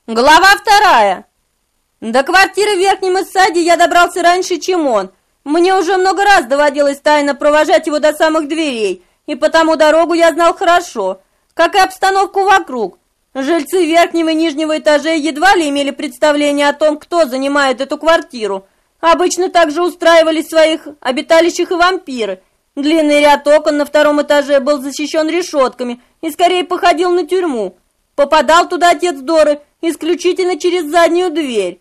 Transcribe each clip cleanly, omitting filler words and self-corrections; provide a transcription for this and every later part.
Глава 2. До квартиры в Верхнем Иссаде я добрался раньше, чем он. Мне уже много раз доводилось тайно провожать его до самых дверей, и потому дорогу я знал хорошо, как и обстановку вокруг. Жильцы верхнего и нижнего этажей едва ли имели представление о том, кто занимает эту квартиру. Обычно также устраивались в своих обиталищах и вампиры. Длинный ряд окон на втором этаже был защищен решетками и скорее походил на тюрьму. Попадал туда отец Доры исключительно через заднюю дверь.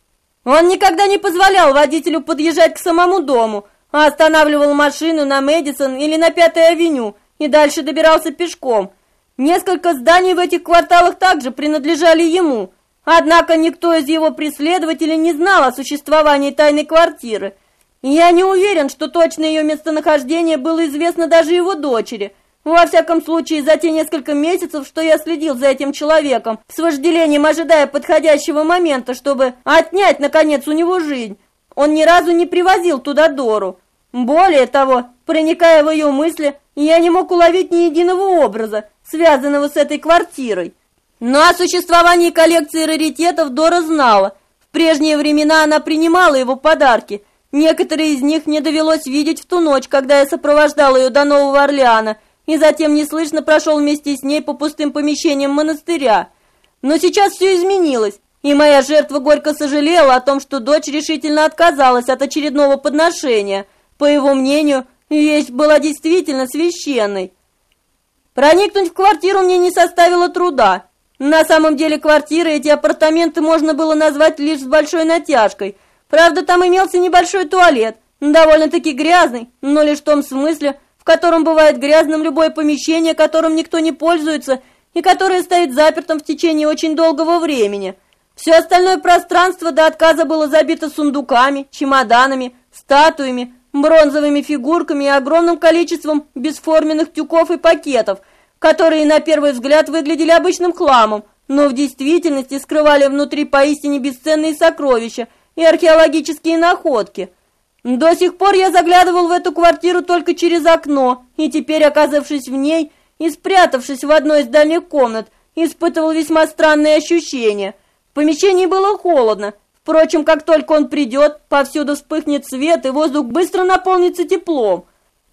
Он никогда не позволял водителю подъезжать к самому дому, а останавливал машину на Мэдисон или на Пятой авеню и дальше добирался пешком. Несколько зданий в этих кварталах также принадлежали ему, однако никто из его преследователей не знал о существовании тайной квартиры. Я не уверен, что точно ее местонахождение было известно даже его дочери. Во всяком случае, за те несколько месяцев, что я следил за этим человеком, с вожделением ожидая подходящего момента, чтобы отнять, наконец, у него жизнь, он ни разу не привозил туда Дору. Более того, проникая в ее мысли, я не мог уловить ни единого образа, связанного с этой квартирой. Но о существовании коллекции раритетов Дора знала. В прежние времена она принимала его подарки. Некоторые из них мне довелось видеть в ту ночь, когда я сопровождал ее до Нового Орлеана, и затем неслышно прошел вместе с ней по пустым помещениям монастыря. Но сейчас все изменилось, и моя жертва горько сожалела о том, что дочь решительно отказалась от очередного подношения. По его мнению, вещь была действительно священной. Проникнуть в квартиру мне не составило труда. На самом деле квартиры, эти апартаменты можно было назвать лишь с большой натяжкой. Правда, там имелся небольшой туалет, довольно-таки грязный, но лишь в том смысле, в котором бывает грязным любое помещение, которым никто не пользуется и которое стоит запертым в течение очень долгого времени. Все остальное пространство до отказа было забито сундуками, чемоданами, статуями, бронзовыми фигурками и огромным количеством бесформенных тюков и пакетов, которые на первый взгляд выглядели обычным хламом, но в действительности скрывали внутри поистине бесценные сокровища и археологические находки. До сих пор я заглядывал в эту квартиру только через окно, и теперь, оказавшись в ней и спрятавшись в одной из дальних комнат, испытывал весьма странные ощущения. В помещении было холодно. Впрочем, как только он придет, повсюду вспыхнет свет, и воздух быстро наполнится теплом.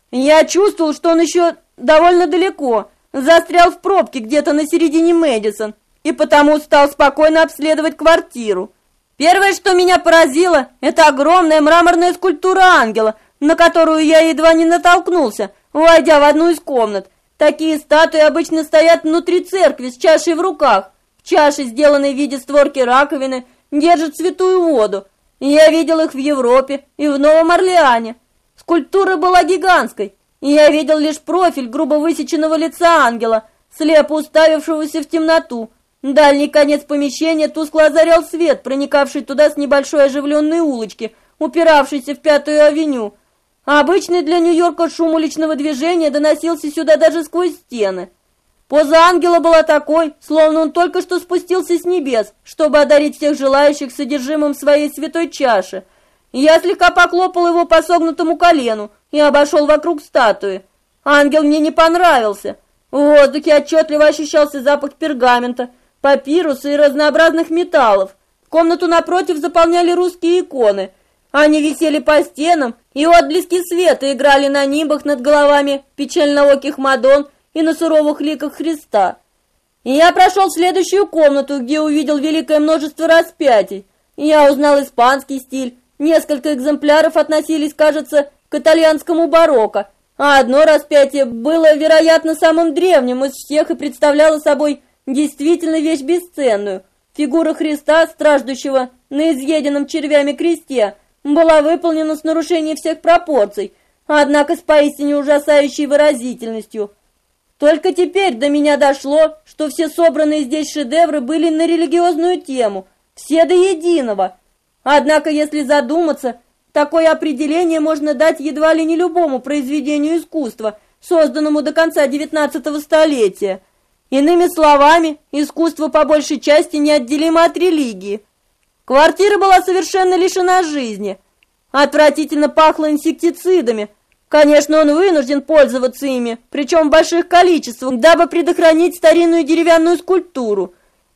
Я чувствовал, что он еще довольно далеко, застрял в пробке где-то на середине Мэдисон, и потому стал спокойно обследовать квартиру. Первое, что меня поразило, это огромная мраморная скульптура ангела, на которую я едва не натолкнулся, войдя в одну из комнат. Такие статуи обычно стоят внутри церкви с чашей в руках. В чаше, сделанной в виде створки раковины, держат святую воду. Я видел их в Европе и в Новом Орлеане. Скульптура была гигантской, и я видел лишь профиль грубо высеченного лица ангела, слепо уставившегося в темноту. Дальний конец помещения тускло озарял свет, проникавший туда с небольшой оживленной улочки, упиравшейся в Пятую авеню. Обычный для Нью-Йорка шум уличного движения доносился сюда даже сквозь стены. Поза ангела была такой, словно он только что спустился с небес, чтобы одарить всех желающих содержимым своей святой чаши. Я слегка похлопал его по согнутому колену и обошел вокруг статуи. Ангел мне не понравился. В воздухе отчетливо ощущался запах пергамента, папируса и разнообразных металлов. Комнату напротив заполняли русские иконы. Они висели по стенам, и отблески света играли на нимбах над головами печальнооких мадонн и на суровых ликах Христа. И я прошел в следующую комнату, где увидел великое множество распятий. Я узнал испанский стиль. Несколько экземпляров относились, кажется, к итальянскому барокко, а одно распятие было, вероятно, самым древним из всех и представляло собой действительно вещь бесценную. Фигура Христа, страждущего на изъеденном червями кресте, была выполнена с нарушением всех пропорций, однако с поистине ужасающей выразительностью. Только теперь до меня дошло, что все собранные здесь шедевры были на религиозную тему, все до единого. Однако, если задуматься, такое определение можно дать едва ли не любому произведению искусства, созданному до конца XIX столетия. Иными словами, искусство по большей части неотделимо от религии. Квартира была совершенно лишена жизни. Отвратительно пахло инсектицидами. Конечно, он вынужден пользоваться ими, причем в больших количествах, дабы предохранить старинную деревянную скульптуру.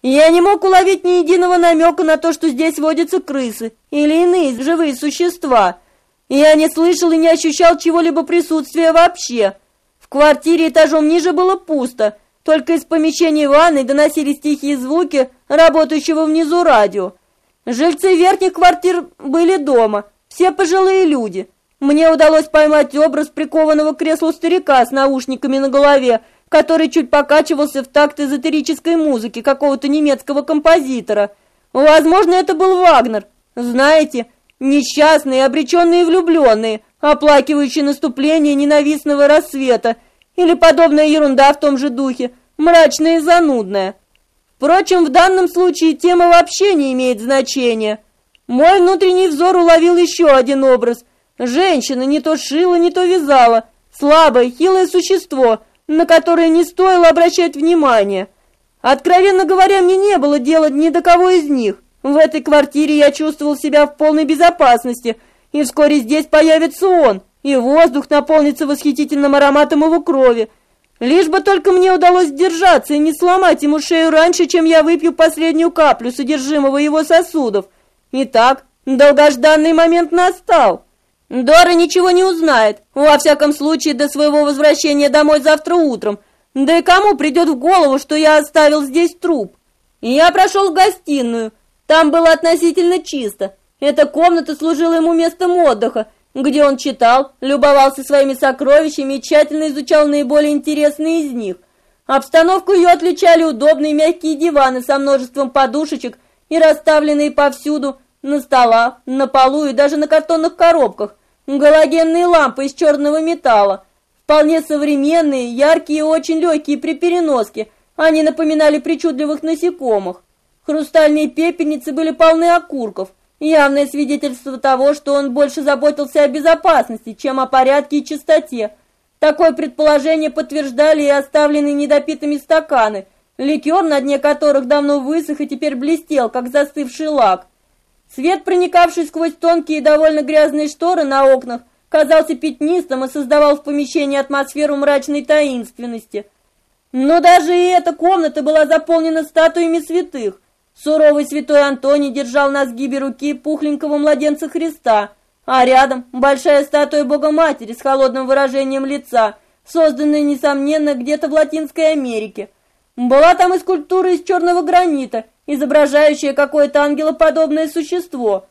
Я не мог уловить ни единого намека на то, что здесь водятся крысы или иные живые существа. Я не слышал и не ощущал чего-либо присутствия вообще. В квартире этажом ниже было пусто, только из помещения ванной доносились тихие звуки работающего внизу радио. Жильцы верхних квартир были дома, все пожилые люди. Мне удалось поймать образ прикованного к креслу старика с наушниками на голове, который чуть покачивался в такт эзотерической музыки какого-то немецкого композитора. Возможно, это был Вагнер. Знаете, несчастные, обреченные влюбленные, оплакивающие наступление ненавистного рассвета, или подобная ерунда в том же духе, мрачная и занудная. Впрочем, в данном случае тема вообще не имеет значения. Мой внутренний взор уловил еще один образ. Женщина не то шила, не то вязала. Слабое, хилое существо, на которое не стоило обращать внимания. Откровенно говоря, мне не было дела ни до кого из них. В этой квартире я чувствовал себя в полной безопасности, и вскоре здесь появится он, и воздух наполнится восхитительным ароматом его крови. Лишь бы только мне удалось сдержаться и не сломать ему шею раньше, чем я выпью последнюю каплю содержимого его сосудов. Итак, долгожданный момент настал. Дора ничего не узнает, во всяком случае до своего возвращения домой завтра утром. Да и кому придет в голову, что я оставил здесь труп? Я прошел в гостиную. Там было относительно чисто. Эта комната служила ему местом отдыха, где он читал, любовался своими сокровищами и тщательно изучал наиболее интересные из них. Обстановку ее отличали удобные мягкие диваны со множеством подушечек и расставленные повсюду, на столах, на полу и даже на картонных коробках, галогенные лампы из черного металла. Вполне современные, яркие и очень легкие при переноске, они напоминали причудливых насекомых. Хрустальные пепельницы были полны окурков, явное свидетельство того, что он больше заботился о безопасности, чем о порядке и чистоте. Такое предположение подтверждали и оставленные недопитыми стаканы, ликер, на дне которых давно высох и теперь блестел, как застывший лак. Свет, проникавший сквозь тонкие и довольно грязные шторы на окнах, казался пятнистым и создавал в помещении атмосферу мрачной таинственности. Но даже и эта комната была заполнена статуями святых. Суровый святой Антоний держал на сгибе руки пухленького младенца Христа, а рядом большая статуя Богоматери с холодным выражением лица, созданная, несомненно, где-то в Латинской Америке. Была там и скульптура из черного гранита, изображающая какое-то ангелоподобное существо.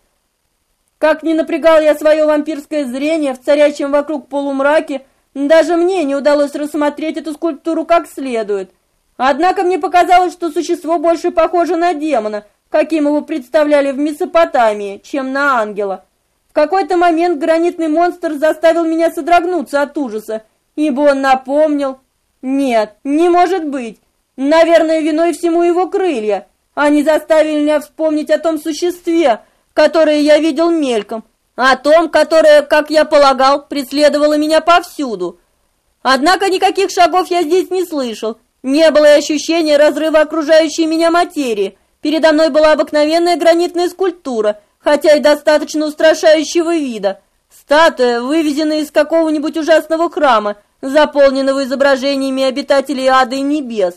Как ни напрягал я свое вампирское зрение в царящем вокруг полумраке, даже мне не удалось рассмотреть эту скульптуру как следует. Однако мне показалось, что существо больше похоже на демона, каким его представляли в Месопотамии, чем на ангела. В какой-то момент гранитный монстр заставил меня содрогнуться от ужаса, ибо он напомнил... Нет, не может быть. Наверное, виной всему его крылья. Они заставили меня вспомнить о том существе, которое я видел мельком, о том, которое, как я полагал, преследовало меня повсюду. Однако никаких шагов я здесь не слышал. Не было и ощущения разрыва окружающей меня материи. Передо мной была обыкновенная гранитная скульптура, хотя и достаточно устрашающего вида. Статуя, вывезенная из какого-нибудь ужасного храма, заполненного изображениями обитателей ада и небес.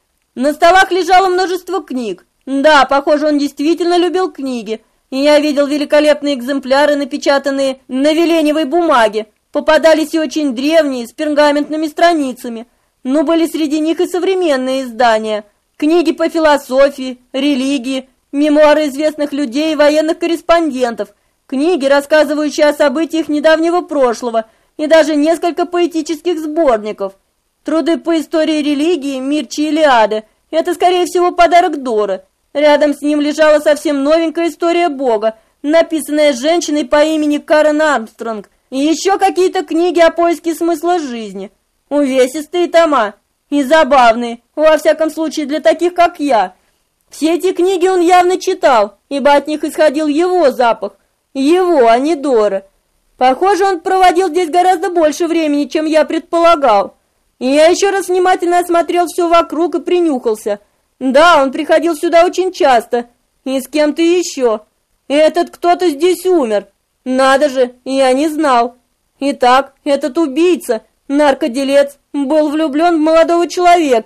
На столах лежало множество книг. Да, похоже, он действительно любил книги. И я видел великолепные экземпляры, напечатанные на веленевой бумаге. Попадались и очень древние, с пергаментными страницами. Но были среди них и современные издания. Книги по философии, религии, мемуары известных людей и военных корреспондентов. Книги, рассказывающие о событиях недавнего прошлого, и даже несколько поэтических сборников. Труды по истории религии Мирчи Илиады – это, скорее всего, подарок Доры. Рядом с ним лежала совсем новенькая история Бога, написанная женщиной по имени Карен Армстронг, и еще какие-то книги о поиске смысла жизни. Увесистые тома и забавные, во всяком случае для таких, как я. Все эти книги он явно читал, ибо от них исходил его запах. Его, а не Доры. Похоже, он проводил здесь гораздо больше времени, чем я предполагал. И я еще раз внимательно осмотрел все вокруг и принюхался. Да, он приходил сюда очень часто. И с кем-то еще. Этот кто-то здесь умер. Надо же, я не знал. Итак, этот убийца, наркоделец, был влюблен в молодого человека,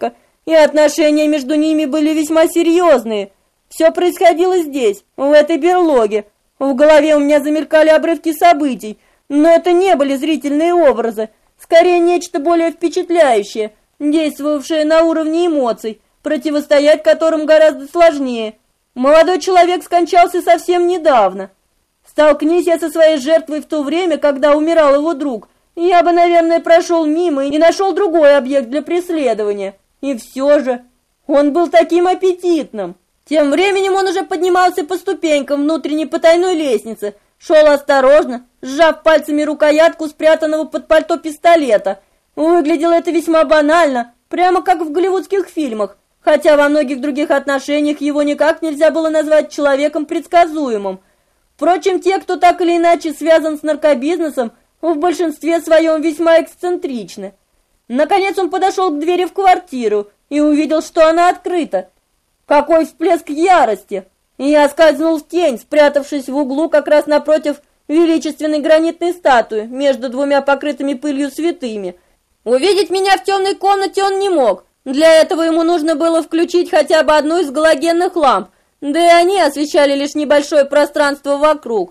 и отношения между ними были весьма серьезные. Все происходило здесь, в этой берлоге. В голове у меня замелькали обрывки событий, но это не были зрительные образы, скорее нечто более впечатляющее, действовавшее на уровне эмоций, противостоять которым гораздо сложнее. Молодой человек скончался совсем недавно. Столкнись я со своей жертвой в то время, когда умирал его друг, я бы, наверное, прошел мимо и нашел другой объект для преследования. И все же он был таким аппетитным. Тем временем он уже поднимался по ступенькам внутренней потайной лестницы, шел осторожно, сжав пальцами рукоятку спрятанного под пальто пистолета. Выглядело это весьма банально, прямо как в голливудских фильмах, хотя во многих других отношениях его никак нельзя было назвать человеком предсказуемым. Впрочем, те, кто так или иначе связан с наркобизнесом, в большинстве своем весьма эксцентричны. Наконец он подошел к двери в квартиру и увидел, что она открыта. Какой всплеск ярости! И я скользнул в тень, спрятавшись в углу как раз напротив величественной гранитной статуи между двумя покрытыми пылью святыми. Увидеть меня в темной комнате он не мог. Для этого ему нужно было включить хотя бы одну из галогенных ламп, да и они освещали лишь небольшое пространство вокруг.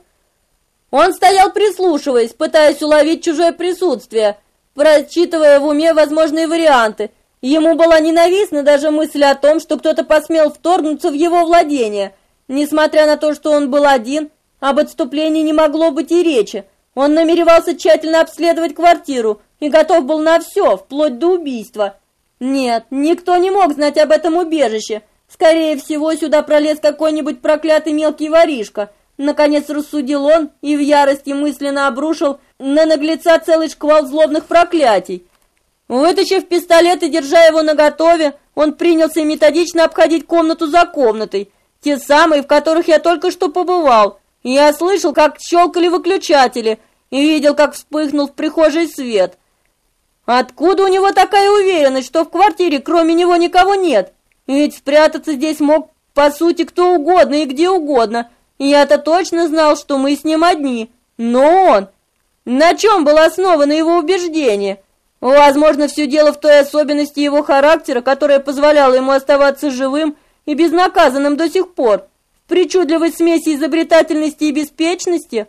Он стоял, прислушиваясь, пытаясь уловить чужое присутствие, просчитывая в уме возможные варианты. Ему была ненавистна даже мысль о том, что кто-то посмел вторгнуться в его владение. Несмотря на то, что он был один, об отступлении не могло быть и речи. Он намеревался тщательно обследовать квартиру и готов был на все, вплоть до убийства. Нет, никто не мог знать об этом убежище. Скорее всего, сюда пролез какой-нибудь проклятый мелкий воришка. Наконец рассудил он и в ярости мысленно обрушил на наглеца целый шквал злобных проклятий. Вытащив пистолет и держа его наготове, он принялся методично обходить комнату за комнатой, те самые, в которых я только что побывал. Я слышал, как щелкали выключатели, и видел, как вспыхнул в прихожей свет. Откуда у него такая уверенность, что в квартире кроме него никого нет? Ведь спрятаться здесь мог, по сути, кто угодно и где угодно. Я-то точно знал, что мы с ним одни. Но он... На чем было основано его убеждение? Возможно, все дело в той особенности его характера, которая позволяла ему оставаться живым и безнаказанным до сих пор, в причудливой смеси изобретательности и беспечности.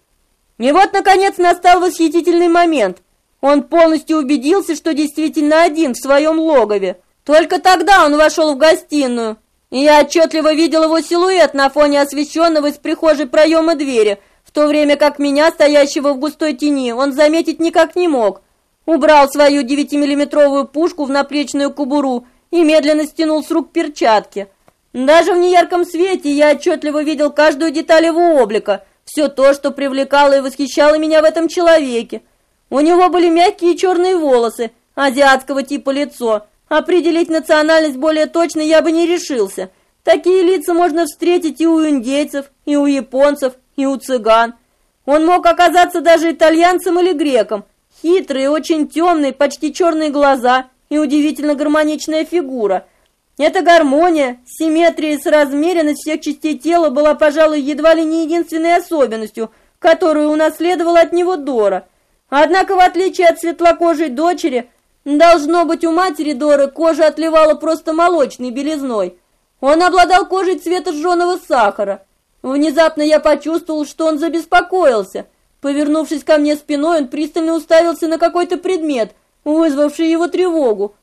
И вот, наконец, настал восхитительный момент. Он полностью убедился, что действительно один в своем логове. Только тогда он вошел в гостиную, и я отчетливо видел его силуэт на фоне освещенного из прихожей проема двери, в то время как меня, стоящего в густой тени, он заметить никак не мог. Убрал свою 9-миллиметровую пушку в наплечную кобуру и медленно стянул с рук перчатки. Даже в неярком свете я отчетливо видел каждую деталь его облика, все то, что привлекало и восхищало меня в этом человеке. У него были мягкие черные волосы, азиатского типа лицо. Определить национальность более точно я бы не решился. Такие лица можно встретить и у индейцев, и у японцев, и у цыган. Он мог оказаться даже итальянцем или греком. Хитрые, очень темные, почти черные глаза и удивительно гармоничная фигура. Эта гармония, симметрия и соразмеренность всех частей тела была, пожалуй, едва ли не единственной особенностью, которую унаследовала от него Дора. Однако, в отличие от светлокожей дочери, должно быть, у матери Доры кожа отливала просто молочной белизной. Он обладал кожей цвета жженого сахара. Внезапно я почувствовал, что он забеспокоился. Повернувшись ко мне спиной, он пристально уставился на какой-то предмет, вызвавший его тревогу.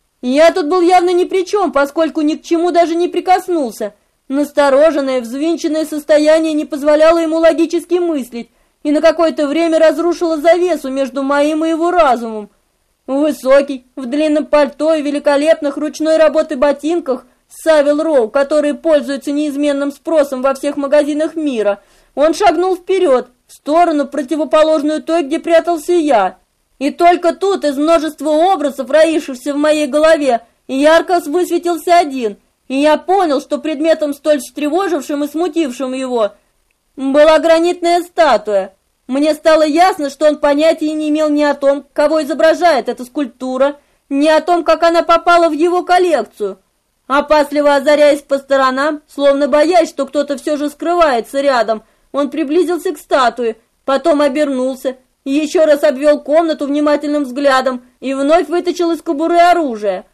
Я тут был явно ни при чем, поскольку ни к чему даже не прикоснулся. Настороженное, взвинченное состояние не позволяло ему логически мыслить, и на какое-то время разрушило завесу между моим и его разумом. Высокий, в длинном пальто и великолепных ручной работы ботинках Савел Роу, которые пользуются неизменным спросом во всех магазинах мира, он шагнул вперед, в сторону, противоположную той, где прятался я. И только тут из множества образов, роившихся в моей голове, ярко высветился один, и я понял, что предметом, столь встревожившим и смутившим его, была гранитная статуя. Мне стало ясно, что он понятия не имел ни о том, кого изображает эта скульптура, ни о том, как она попала в его коллекцию. Опасливо озаряясь по сторонам, словно боясь, что кто-то все же скрывается рядом, он приблизился к статуе, потом обернулся, еще раз обвел комнату внимательным взглядом и вновь вытащил из кобуры оружие.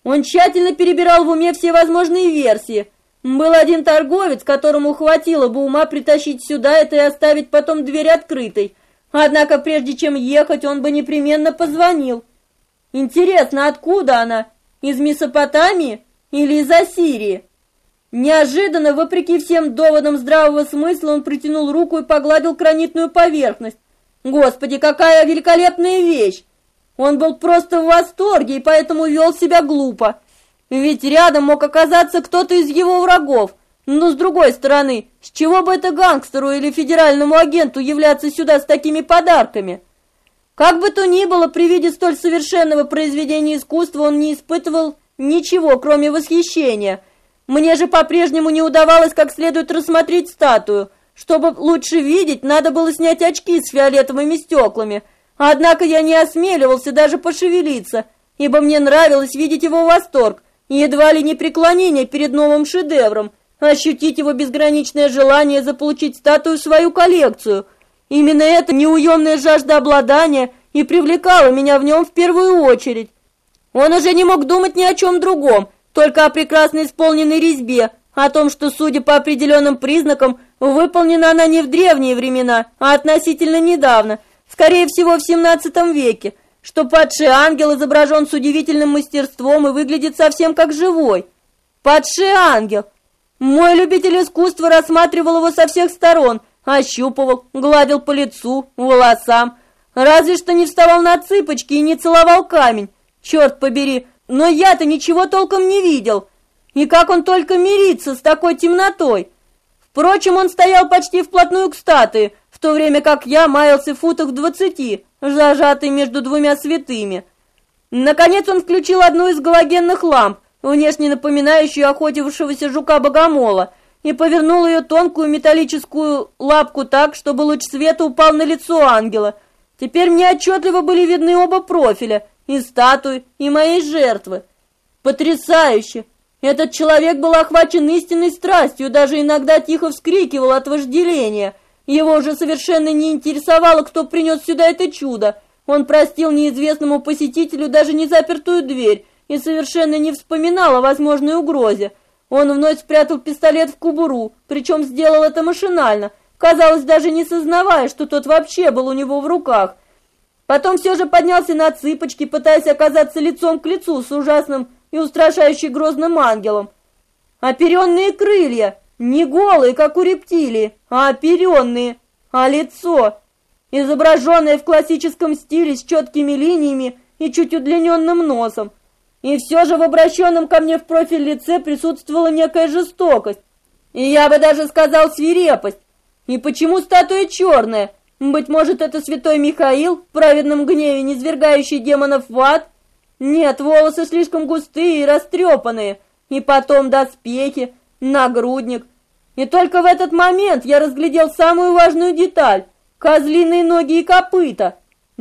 Он тщательно перебирал в уме все возможные версии. Был один торговец, которому хватило бы ума притащить сюда это и оставить потом дверь открытой. Однако прежде чем ехать, он бы непременно позвонил. Интересно, откуда она? Из Месопотамии или из Ассирии? Неожиданно, вопреки всем доводам здравого смысла, он протянул руку и погладил гранитную поверхность. Господи, какая великолепная вещь! Он был просто в восторге и поэтому вел себя глупо. Ведь рядом мог оказаться кто-то из его врагов. Но с другой стороны, с чего бы это гангстеру или федеральному агенту являться сюда с такими подарками? Как бы то ни было, при виде столь совершенного произведения искусства он не испытывал ничего, кроме восхищения. Мне же по-прежнему не удавалось как следует рассмотреть статую. Чтобы лучше видеть, надо было снять очки с фиолетовыми стеклами. Однако я не осмеливался даже пошевелиться, ибо мне нравилось видеть его восторг, едва ли не преклонение перед новым шедевром, ощутить его безграничное желание заполучить статую в свою коллекцию. Именно эта неуемная жажда обладания и привлекала меня в нем в первую очередь. Он уже не мог думать ни о чем другом, только о прекрасно исполненной резьбе, о том, что, судя по определенным признакам, выполнена она не в древние времена, а относительно недавно, скорее всего в 17 веке, что падший ангел изображен с удивительным мастерством и выглядит совсем как живой. Падший ангел! Мой любитель искусства рассматривал его со всех сторон, ощупывал, гладил по лицу, волосам, разве что не вставал на цыпочки и не целовал камень. Черт побери, но я-то ничего толком не видел. И как он только мирится с такой темнотой? Впрочем, он стоял почти вплотную к статуе, в то время как я маялся в футах в 20, зажатый между двумя святыми. Наконец он включил одну из галогенных ламп, внешне напоминающую охотившегося жука-богомола, и повернул ее тонкую металлическую лапку так, чтобы луч света упал на лицо ангела. Теперь мне отчетливо были видны оба профиля, и статуи, и моей жертвы. Потрясающе! Этот человек был охвачен истинной страстью, даже иногда тихо вскрикивал от вожделения. Его уже совершенно не интересовало, кто принес сюда это чудо. Он простил неизвестному посетителю даже незапертую дверь и совершенно не вспоминал о возможной угрозе. Он вновь спрятал пистолет в кобуру, причем сделал это машинально, казалось, даже не сознавая, что тот вообще был у него в руках. Потом все же поднялся на цыпочки, пытаясь оказаться лицом к лицу с ужасным и устрашающе грозным ангелом. Оперенные крылья, не голые, как у рептилии, а оперенные, а лицо, изображенное в классическом стиле с четкими линиями и чуть удлиненным носом. И все же в обращенном ко мне в профиль лице присутствовала некая жестокость, и я бы даже сказал свирепость. И почему статуя черная? Быть может, это святой Михаил в праведном гневе, низвергающий демонов в ад? Нет, волосы слишком густые и растрепанные, и потом доспехи, нагрудник. И только в этот момент я разглядел самую важную деталь — козлиные ноги и копыта.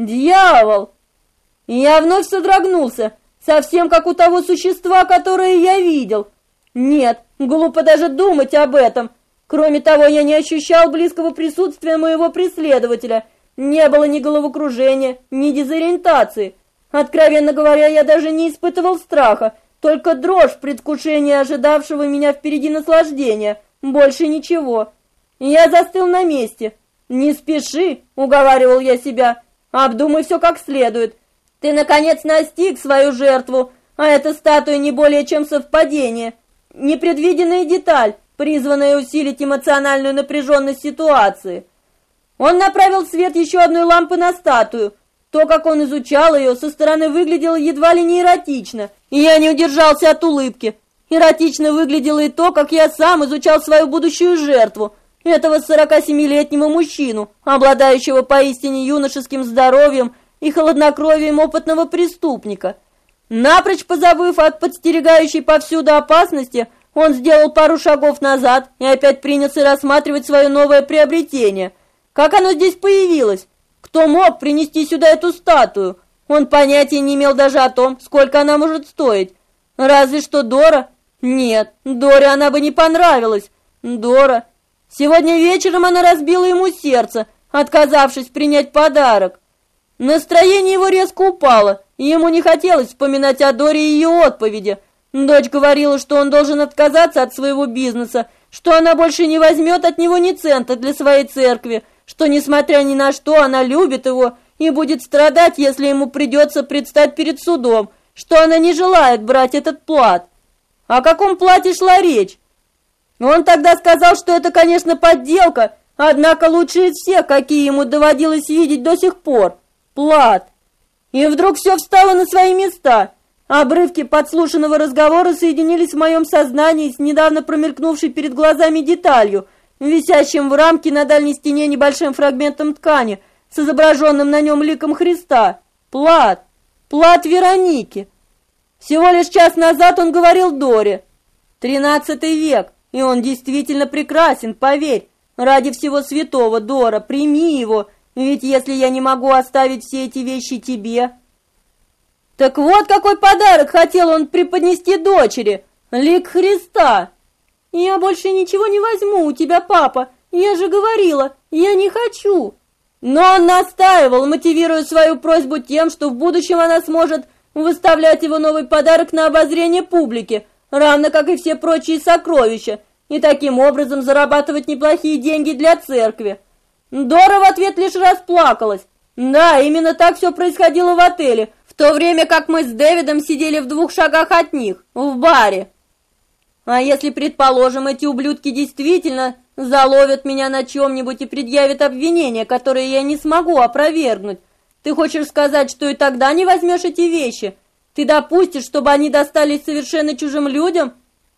Дьявол! И я вновь содрогнулся, совсем как у того существа, которое я видел. Нет, глупо даже думать об этом. Кроме того, я не ощущал близкого присутствия моего преследователя. Не было ни головокружения, ни дезориентации. Откровенно говоря, я даже не испытывал страха, только дрожь в предвкушении ожидавшего меня впереди наслаждения. Больше ничего. Я застыл на месте. «Не спеши», — уговаривал я себя, — «обдумай все как следует. Ты, наконец, настиг свою жертву, а эта статуя не более чем совпадение, непредвиденная деталь, призванная усилить эмоциональную напряженность ситуации». Он направил свет еще одной лампы на статую. То, как он изучал ее, со стороны выглядело едва ли не эротично, и я не удержался от улыбки. Эротично выглядело и то, как я сам изучал свою будущую жертву, этого 47-летнего мужчину, обладающего поистине юношеским здоровьем и хладнокровием опытного преступника. Напрочь позабыв от подстерегающей повсюду опасности, он сделал пару шагов назад и опять принялся рассматривать свое новое приобретение. Как оно здесь появилось? Кто мог принести сюда эту статую? Он понятия не имел даже о том, сколько она может стоить. Разве что Дора? Нет, Доре она бы не понравилась. Дора. Сегодня вечером она разбила ему сердце, отказавшись принять подарок. Настроение его резко упало, Ему не хотелось вспоминать о Доре и ее отповеди. Дочь говорила, что он должен отказаться от своего бизнеса, что она больше не возьмет от него ни цента для своей церкви, что, несмотря ни на что, она любит его и будет страдать, если ему придется предстать перед судом, что она не желает брать этот плат. О каком плате шла речь? Он тогда сказал, что это, конечно, подделка, однако лучше из всех, какие ему доводилось видеть до сих пор. Плат. И вдруг все встало на свои места. Обрывки подслушанного разговора соединились в моем сознании с недавно промелькнувшей перед глазами деталью, висящим в рамке на дальней стене небольшим фрагментом ткани с изображенным на нем ликом Христа. Плат. Плат Вероники. Всего лишь час назад он говорил Доре. 13 век, и он действительно прекрасен, поверь. Ради всего святого, Дора, прими его, ведь если я не могу оставить все эти вещи тебе... Так вот какой подарок хотел он преподнести дочери. Лик Христа. Я больше ничего не возьму у тебя, папа. Я же говорила, я не хочу. Но он настаивал, мотивируя свою просьбу тем, что в будущем она сможет выставлять его новый подарок на обозрение публики, равно как и все прочие сокровища, и таким образом зарабатывать неплохие деньги для церкви. Дора в ответ лишь расплакалась. Да, именно так все происходило в отеле, в то время как мы с Дэвидом сидели в 2 шагах от них, в баре. А если, предположим, эти ублюдки действительно заловят меня на чем-нибудь и предъявят обвинения, которые я не смогу опровергнуть, ты хочешь сказать, что и тогда не возьмешь эти вещи? Ты допустишь, чтобы они достались совершенно чужим людям?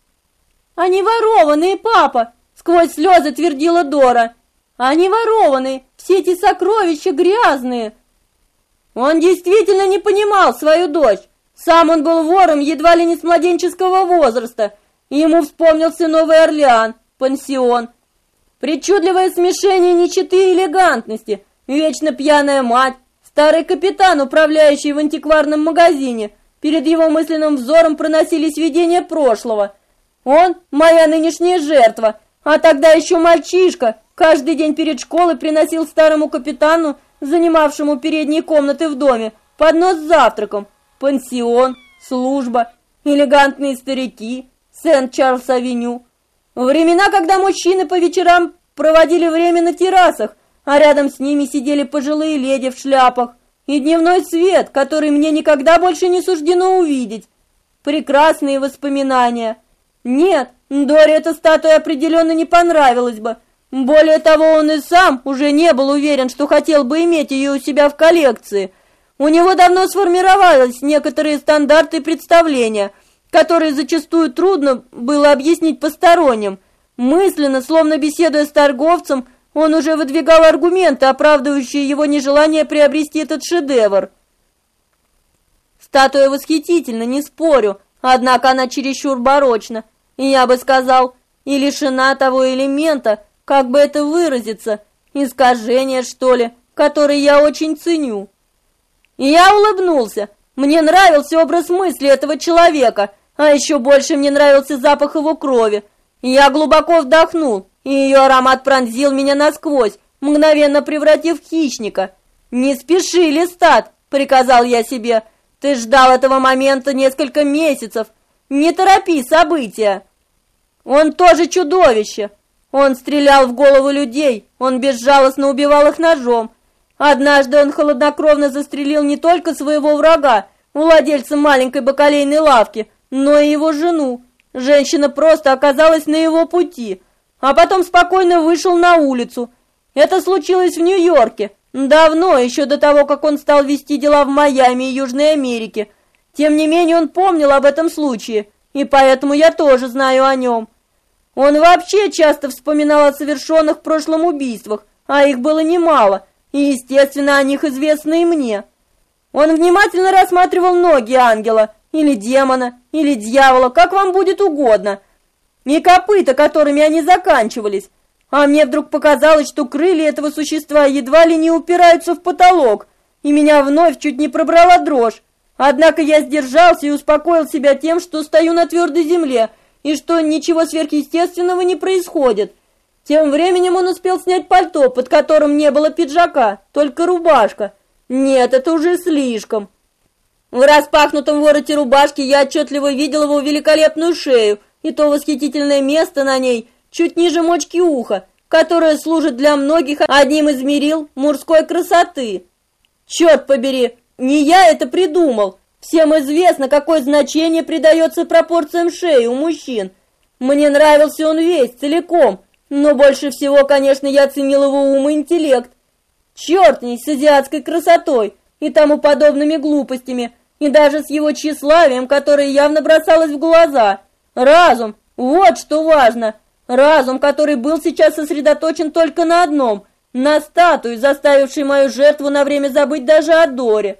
Они ворованные, папа, сквозь слезы твердила Дора. Они ворованные, все эти сокровища грязные. Он действительно не понимал свою дочь. Сам он был вором едва ли не с младенческого возраста. Ему вспомнился Новый Орлеан, пансион. Причудливое смешение нищеты и элегантности, вечно пьяная мать, старый капитан, управляющий в антикварном магазине. Перед его мысленным взором проносились видения прошлого. Он – моя нынешняя жертва, а тогда еще мальчишка, каждый день перед школой приносил старому капитану, занимавшему передние комнаты в доме, поднос с завтраком. Пансион, служба, элегантные старики, Сент-Чарльз-авеню. Времена, когда мужчины по вечерам проводили время на террасах, а рядом с ними сидели пожилые леди в шляпах, и дневной свет, который мне никогда больше не суждено увидеть. Прекрасные воспоминания. Нет, Доре эта статуя определенно не понравилась бы. Более того, он и сам уже не был уверен, что хотел бы иметь ее у себя в коллекции. У него давно сформировались некоторые стандарты и представления, которые зачастую трудно было объяснить посторонним. Мысленно, словно беседуя с торговцем, он уже выдвигал аргументы, оправдывающие его нежелание приобрести этот шедевр. Статуя восхитительна, не спорю, однако она чересчур барочна, и я бы сказал, и лишена того элемента, как бы это выразиться, искажения, что ли, который я очень ценю. И я улыбнулся. Мне нравился образ мысли этого человека, а еще больше мне нравился запах его крови. Я глубоко вдохнул, и ее аромат пронзил меня насквозь, мгновенно превратив в хищника. «Не спеши, Листат!» — приказал я себе. «Ты ждал этого момента несколько месяцев. Не торопи события!» Он тоже чудовище. Он стрелял в голову людей, он безжалостно убивал их ножом. Однажды он хладнокровно застрелил не только своего врага, владельца маленькой бакалейной лавки, но и его жену. Женщина просто оказалась на его пути, а потом спокойно вышел на улицу. Это случилось в Нью-Йорке, давно, еще до того, как он стал вести дела в Майами и Южной Америке. Тем не менее, он помнил об этом случае, и поэтому я тоже знаю о нем. Он вообще часто вспоминал о совершенных в прошлом убийствах, а их было немало, и, естественно, о них известно и мне. Он внимательно рассматривал ноги ангела, или демона, или дьявола, как вам будет угодно, и копыта, которыми они заканчивались. А мне вдруг показалось, что крылья этого существа едва ли не упираются в потолок, и меня вновь чуть не пробрала дрожь. Однако я сдержался и успокоил себя тем, что стою на твердой земле, и что ничего сверхъестественного не происходит. Тем временем он успел снять пальто, под которым не было пиджака, только рубашка. Нет, это уже слишком. В распахнутом вороте рубашки я отчетливо видел его великолепную шею и то восхитительное место на ней, чуть ниже мочки уха, которое служит для многих одним из мерил мужской красоты. Черт побери, не я это придумал. Всем известно, какое значение придается пропорциям шеи у мужчин. Мне нравился он весь, целиком, но больше всего, конечно, я ценил его ум и интеллект. Черт с азиатской красотой и тому подобными глупостями, и даже с его тщеславием, которое явно бросалось в глаза. Разум, вот что важно. Разум, который был сейчас сосредоточен только на одном, на статуе, заставившей мою жертву на время забыть даже о Доре.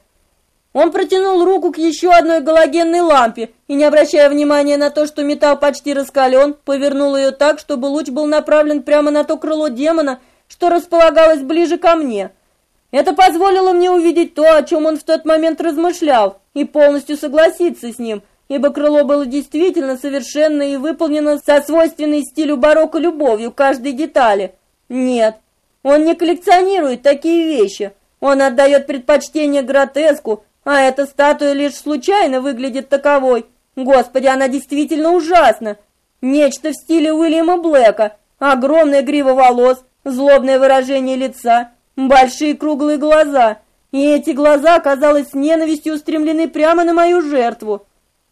Он протянул руку к еще одной галогенной лампе и, не обращая внимания на то, что металл почти раскален, повернул ее так, чтобы луч был направлен прямо на то крыло демона, что располагалось ближе ко мне. Это позволило мне увидеть то, о чем он в тот момент размышлял, и полностью согласиться с ним, ибо крыло было действительно совершенно и выполнено со свойственной стилю барокко любовью каждой детали. Нет, он не коллекционирует такие вещи, он отдает предпочтение гротеску, а эта статуя лишь случайно выглядит таковой. Господи, она действительно ужасна. Нечто в стиле Уильяма Блэка, огромная грива волос, злобное выражение лица, большие круглые глаза, и эти глаза, казалось, с ненавистью устремлены прямо на мою жертву.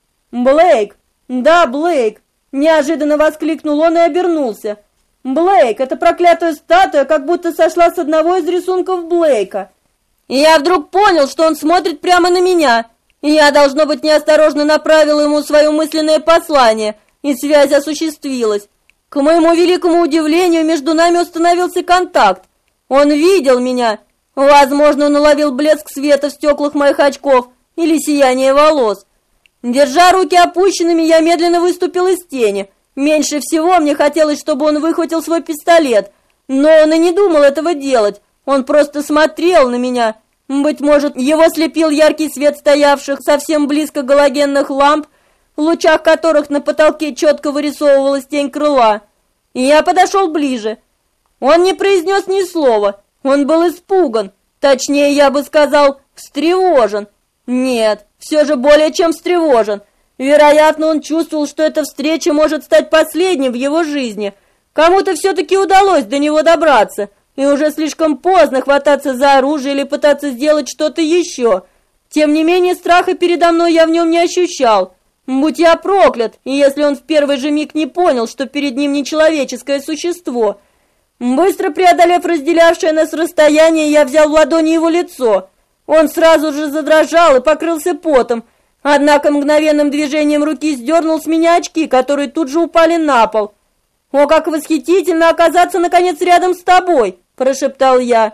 «Блейк! Да, Блейк!» – неожиданно воскликнул он и обернулся. «Блейк, эта проклятая статуя как будто сошла с одного из рисунков Блейка». И я вдруг понял, что он смотрит прямо на меня, и я, должно быть, неосторожно направил ему свое мысленное послание, и связь осуществилась. К моему великому удивлению, между нами установился контакт. Он видел меня. Возможно, он уловил блеск света в стеклах моих очков или сияние волос. Держа руки опущенными, я медленно выступил из тени. Меньше всего мне хотелось, чтобы он выхватил свой пистолет, но он и не думал этого делать. Он просто смотрел на меня. Быть может, его слепил яркий свет стоявших совсем близко галогенных ламп, в лучах которых на потолке четко вырисовывалась тень крыла. И я подошел ближе. Он не произнес ни слова. Он был испуган. Точнее, я бы сказал, встревожен. Нет, все же более чем встревожен. Вероятно, он чувствовал, что эта встреча может стать последней в его жизни. Кому-то все-таки удалось до него добраться. И уже слишком поздно хвататься за оружие или пытаться сделать что-то еще. Тем не менее, страха передо мной я в нем не ощущал. Будь я проклят, и если он в первый же миг не понял, что перед ним не человеческое существо. Быстро преодолев разделявшее нас расстояние, я взял в ладони его лицо. Он сразу же задрожал и покрылся потом, однако мгновенным движением руки сдернул с меня очки, которые тут же упали на пол. «О, как восхитительно оказаться, наконец, рядом с тобой!» – прошептал я.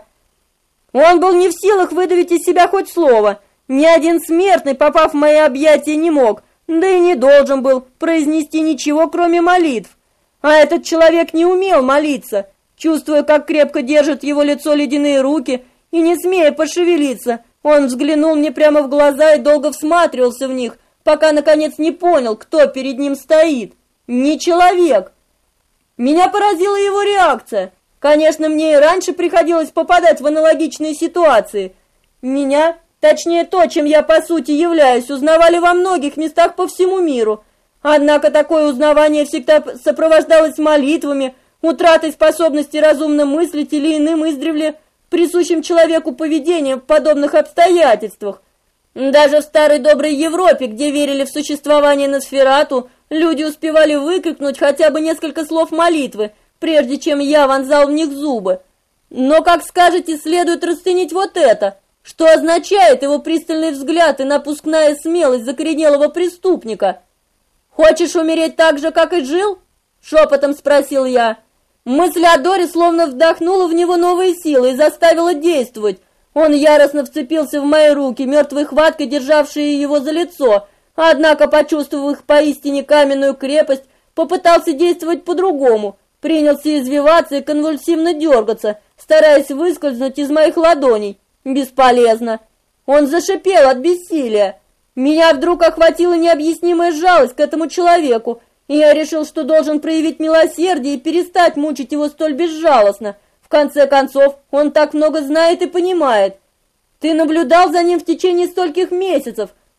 Он был не в силах выдавить из себя хоть слово. Ни один смертный, попав в мои объятия, не мог, да и не должен был произнести ничего, кроме молитв. А этот человек не умел молиться. Чувствуя, как крепко держат его лицо ледяные руки, и не смея пошевелиться, он взглянул мне прямо в глаза и долго всматривался в них, пока, наконец, не понял, кто перед ним стоит. Не человек. Меня поразила его реакция. Конечно, мне и раньше приходилось попадать в аналогичные ситуации. Меня, точнее то, чем я по сути являюсь, узнавали во многих местах по всему миру. Однако такое узнавание всегда сопровождалось молитвами, утратой способности разумно мыслить или иным издревле присущим человеку поведением в подобных обстоятельствах. Даже в старой доброй Европе, где верили в существование Носферату, люди успевали выкрикнуть хотя бы несколько слов молитвы, прежде чем я вонзал в них зубы. Но, как скажете, следует расценить вот это, что означает его пристальный взгляд и напускная смелость закоренелого преступника. «Хочешь умереть так же, как и жил?» — шепотом спросил я. Мысль о Доре словно вдохнула в него новые силы и заставила действовать. Он яростно вцепился в мои руки, мертвой хваткой державшие его за лицо, однако, почувствовав их поистине каменную крепость, попытался действовать по-другому, принялся извиваться и конвульсивно дергаться, стараясь выскользнуть из моих ладоней. Бесполезно. Он зашипел от бессилия. Меня вдруг охватила необъяснимая жалость к этому человеку, и я решил, что должен проявить милосердие и перестать мучить его столь безжалостно. В конце концов, он так много знает и понимает. Ты наблюдал за ним в течение стольких месяцев,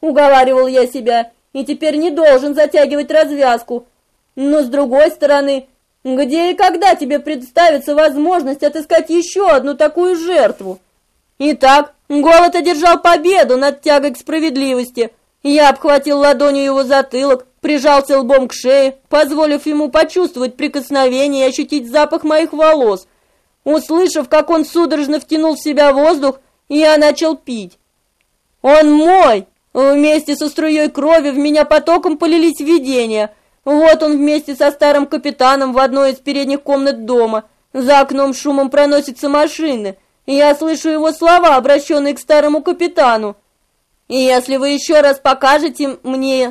уговаривал я себя, и теперь не должен затягивать развязку. Но с другой стороны, где и когда тебе представится возможность отыскать еще одну такую жертву? Итак, голод одержал победу над тягой к справедливости. Я обхватил ладонью его затылок, прижался лбом к шее, позволив ему почувствовать прикосновение и ощутить запах моих волос. Услышав, как он судорожно втянул в себя воздух, я начал пить. Он мой! Вместе со струей крови в меня потоком полились видения. Вот он вместе со старым капитаном в одной из передних комнат дома. За окном шумом проносятся машины. Я слышу его слова, обращенные к старому капитану. И если вы еще раз покажете мне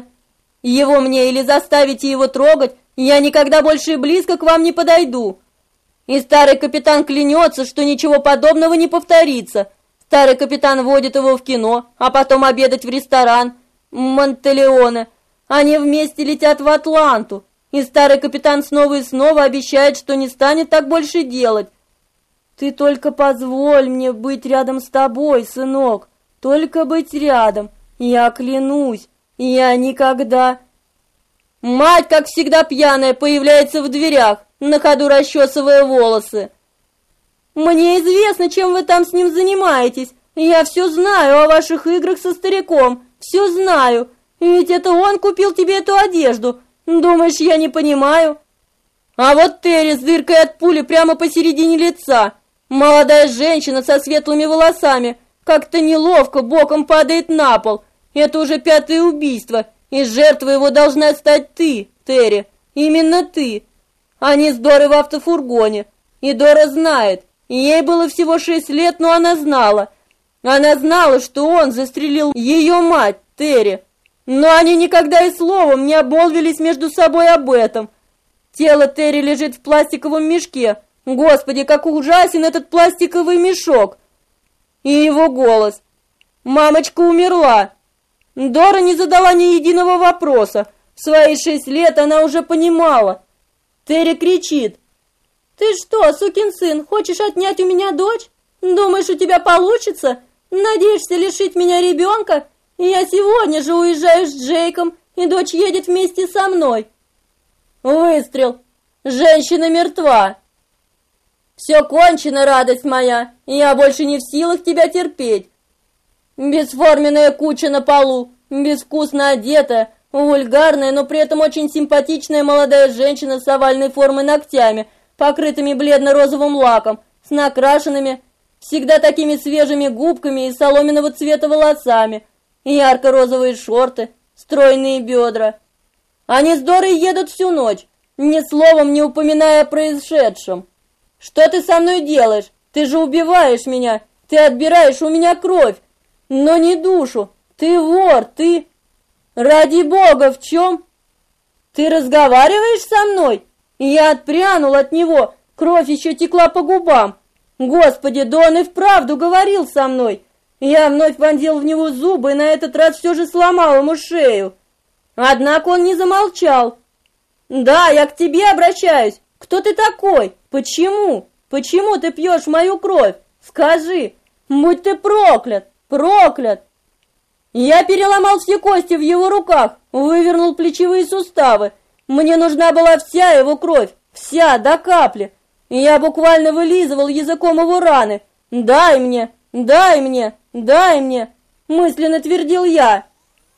или заставите его трогать, я никогда больше и близко к вам не подойду. И старый капитан клянется, что ничего подобного не повторится. Старый капитан водит его в кино, а потом обедать в ресторан Монтелеоне. Они вместе летят в Атланту, и старый капитан снова и снова обещает, что не станет так больше делать. Ты только позволь мне быть рядом с тобой, сынок, только быть рядом. Я клянусь, я никогда... Мать, как всегда пьяная, появляется в дверях, на ходу расчесывая волосы. Мне известно, чем вы там с ним занимаетесь. Я все знаю о ваших играх со стариком, все знаю. Ведь это он купил тебе эту одежду. Думаешь, я не понимаю? А вот Терри с дыркой от пули прямо посередине лица. Молодая женщина со светлыми волосами как-то неловко боком падает на пол. Это уже 5-е убийство, и жертвой его должна стать ты, Терри. Именно ты. Они с Дорой в автофургоне, и Дора знает. Ей было всего 6 лет, но она знала. Она знала, что он застрелил ее мать, Терри. Но они никогда и словом не обмолвились между собой об этом. Тело Терри лежит в пластиковом мешке. Господи, как ужасен этот пластиковый мешок. И его голос. Мамочка умерла. Дора не задала ни единого вопроса. В свои 6 лет она уже понимала. Терри кричит. «Ты что, сукин сын, хочешь отнять у меня дочь? Думаешь, у тебя получится? Надеешься лишить меня ребенка? Я сегодня же уезжаю с Джейком, и дочь едет вместе со мной». Выстрел. Женщина мертва. «Все кончено, радость моя, я больше не в силах тебя терпеть». Бесформенная куча на полу, безвкусно одетая, вульгарная, но при этом очень симпатичная молодая женщина с овальной формой ногтями, покрытыми бледно-розовым лаком, с накрашенными, всегда такими свежими губками и соломенного цвета волосами, ярко-розовые шорты, стройные бедра. Они с Дорой едут всю ночь, ни словом не упоминая о происшедшем. «Что ты со мной делаешь? Ты же убиваешь меня, ты отбираешь у меня кровь, но не душу, ты вор, ты...» «Ради бога, в чем?» «Ты разговариваешь со мной?» Я отпрянул от него, кровь еще текла по губам. Господи, да он и вправду говорил со мной. Я вновь вонзил в него зубы и на этот раз все же сломал ему шею. Однако он не замолчал. «Да, я к тебе обращаюсь. Кто ты такой? Почему? Почему ты пьешь мою кровь? Скажи, будь ты проклят, проклят!» Я переломал все кости в его руках, вывернул плечевые суставы. Мне нужна была вся его кровь, вся, до капли. Я буквально вылизывал языком его раны. «Дай мне, дай мне, дай мне!» Мысленно твердил я.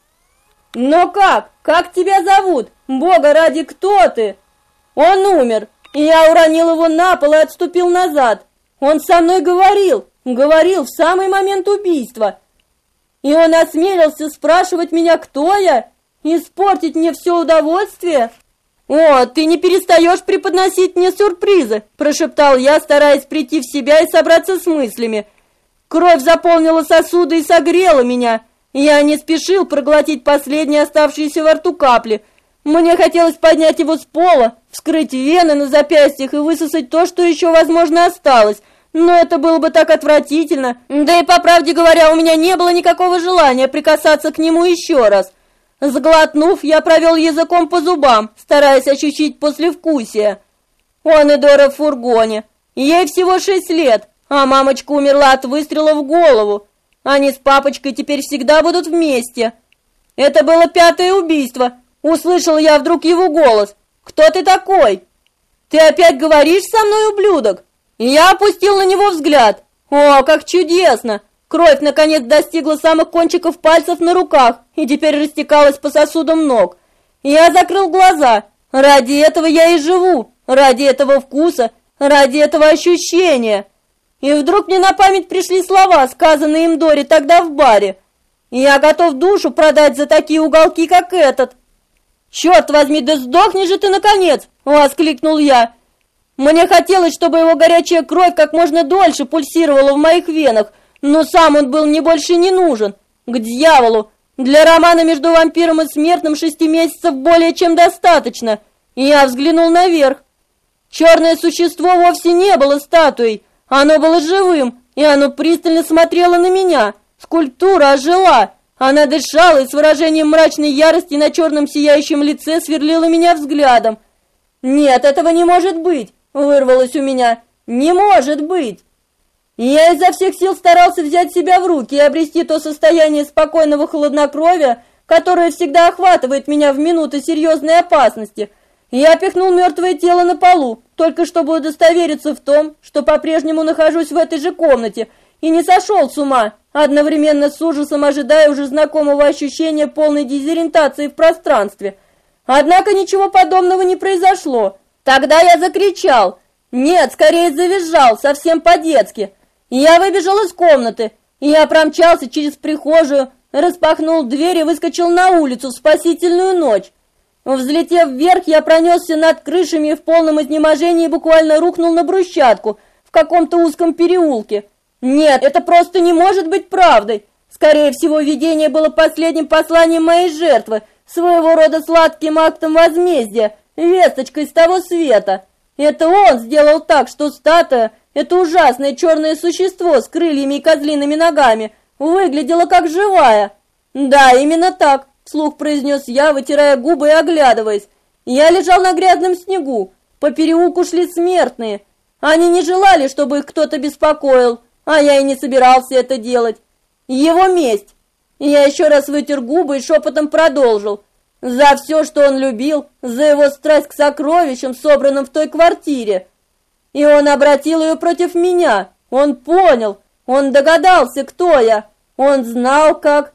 «Но как? Как тебя зовут? Бога ради, кто ты?» Он умер. Я уронил его на пол и отступил назад. Он со мной говорил в самый момент убийства. И он осмелился спрашивать меня, кто я? Испортить мне все удовольствие? «О, ты не перестаешь преподносить мне сюрпризы», прошептал я, стараясь прийти в себя и собраться с мыслями. Кровь заполнила сосуды и согрела меня. Я не спешил проглотить последние оставшиеся во рту капли. Мне хотелось поднять его с пола, вскрыть вены на запястьях и высосать то, что еще, возможно, осталось. Но это было бы так отвратительно. Да и, по правде говоря, у меня не было никакого желания прикасаться к нему еще раз. Сглотнув, я провел языком по зубам, стараясь ощутить послевкусие. Он и Дора в фургоне. Ей всего 6 лет, а мамочка умерла от выстрела в голову. Они с папочкой теперь всегда будут вместе. Это было 5-е убийство. Услышал я вдруг его голос. «Кто ты такой?» «Ты опять говоришь со мной, ублюдок?» И я опустил на него взгляд. О, как чудесно! Кровь наконец достигла самых кончиков пальцев на руках и теперь растекалась по сосудам ног. Я закрыл глаза. Ради этого я и живу. Ради этого вкуса. Ради этого ощущения. И вдруг мне на память пришли слова, сказанные им Дори тогда в баре. Я готов душу продать за такие уголки, как этот. «Черт возьми, да сдохни же ты, наконец!» — воскликнул я. Мне хотелось, чтобы его горячая кровь как можно дольше пульсировала в моих венах, но сам он был мне больше не нужен. К дьяволу! Для романа между вампиром и смертным 6 месяцев более чем достаточно. И я взглянул наверх. Черное существо вовсе не было статуей. Оно было живым, и оно пристально смотрело на меня. Скульптура ожила. Она дышала и с выражением мрачной ярости на черном сияющем лице сверлила меня взглядом. «Нет, этого не может быть!» — вырвалось у меня. «Не может быть!» И я изо всех сил старался взять себя в руки и обрести то состояние спокойного хладнокровия, которое всегда охватывает меня в минуты серьезной опасности. Я пихнул мертвое тело на полу, только чтобы удостовериться в том, что по-прежнему нахожусь в этой же комнате и не сошел с ума, одновременно с ужасом ожидая уже знакомого ощущения полной дезориентации в пространстве. Однако ничего подобного не произошло. Тогда я закричал. Нет, скорее завизжал, совсем по-детски. Я выбежал из комнаты, и я промчался через прихожую, распахнул дверь и выскочил на улицу в спасительную ночь. Взлетев вверх, я пронесся над крышами и в полном изнеможении буквально рухнул на брусчатку в каком-то узком переулке. Нет, это просто не может быть правдой. Скорее всего, видение было последним посланием моей жертвы, своего рода сладким актом возмездия, весточкой с того света. Это он сделал так, что статуя, это ужасное черное существо с крыльями и козлиными ногами, выглядело как живая. Да, именно так, вслух произнес я, вытирая губы и оглядываясь. Я лежал на грязном снегу, по переулку шли смертные. Они не желали, чтобы их кто-то беспокоил, а я и не собирался это делать. Его месть. Я еще раз вытер губы и шепотом продолжил. За все, что он любил, за его страсть к сокровищам, собранным в той квартире. И он обратил ее против меня. Он понял, он догадался, кто я. Он знал, как...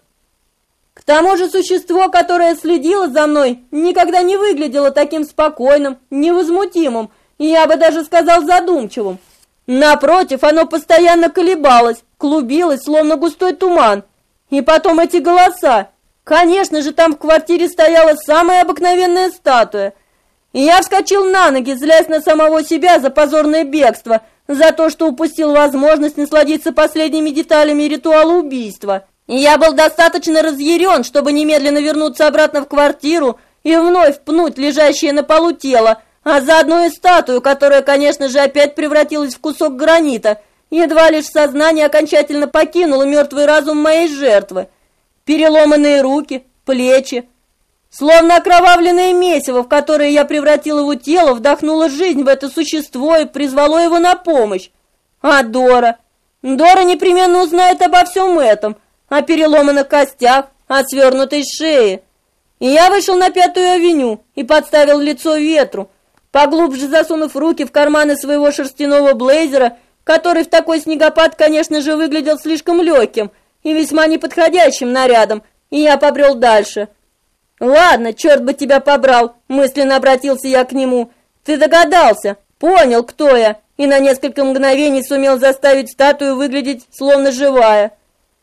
К тому же существо, которое следило за мной, никогда не выглядело таким спокойным, невозмутимым, и я бы даже сказал задумчивым. Напротив, оно постоянно колебалось, клубилось, словно густой туман. И потом эти голоса. Конечно же, там в квартире стояла самая обыкновенная статуя. И я вскочил на ноги, злясь на самого себя за позорное бегство, за то, что упустил возможность насладиться последними деталями ритуала убийства. И я был достаточно разъярен, чтобы немедленно вернуться обратно в квартиру и вновь пнуть лежащее на полу тело, а заодно и статую, которая, конечно же, опять превратилась в кусок гранита. Едва лишь сознание окончательно покинуло мертвый разум моей жертвы. Переломанные руки, плечи, словно окровавленное месиво, в которое я превратил его тело, вдохнуло жизнь в это существо и призвало его на помощь. А Дора? Дора непременно узнает обо всем этом, о переломанных костях, о свернутой шее. И я вышел на 5-ю авеню и подставил лицо ветру, поглубже засунув руки в карманы своего шерстяного блейзера, который в такой снегопад, конечно же, выглядел слишком легким и весьма неподходящим нарядом, и я побрел дальше. «Ладно, черт бы тебя побрал!» – мысленно обратился я к нему. «Ты догадался, понял, кто я, и на несколько мгновений сумел заставить статую выглядеть словно живая».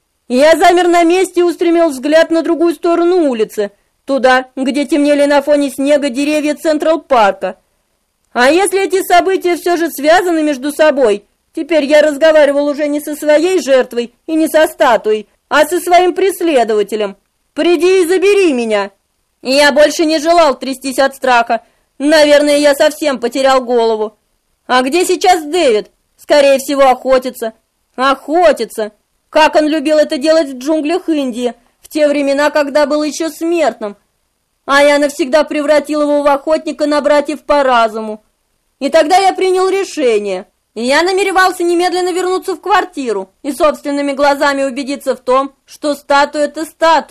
Я замер на месте и устремил взгляд на другую сторону улицы, туда, где темнели на фоне снега деревья Централ-парка. А если эти события все же связаны между собой? Теперь я разговаривал уже не со своей жертвой и не со статуей, а со своим преследователем. «Приди и забери меня!» И я больше не желал трястись от страха. Наверное, я совсем потерял голову. А где сейчас Дэвид? Скорее всего, охотится. Охотится! Как он любил это делать в джунглях Индии, в те времена, когда был еще смертным. А я навсегда превратил его в охотника на братьев по разуму. И тогда я принял решение. Я намеревался немедленно вернуться в квартиру и собственными глазами убедиться в том, что статуя – это статуя,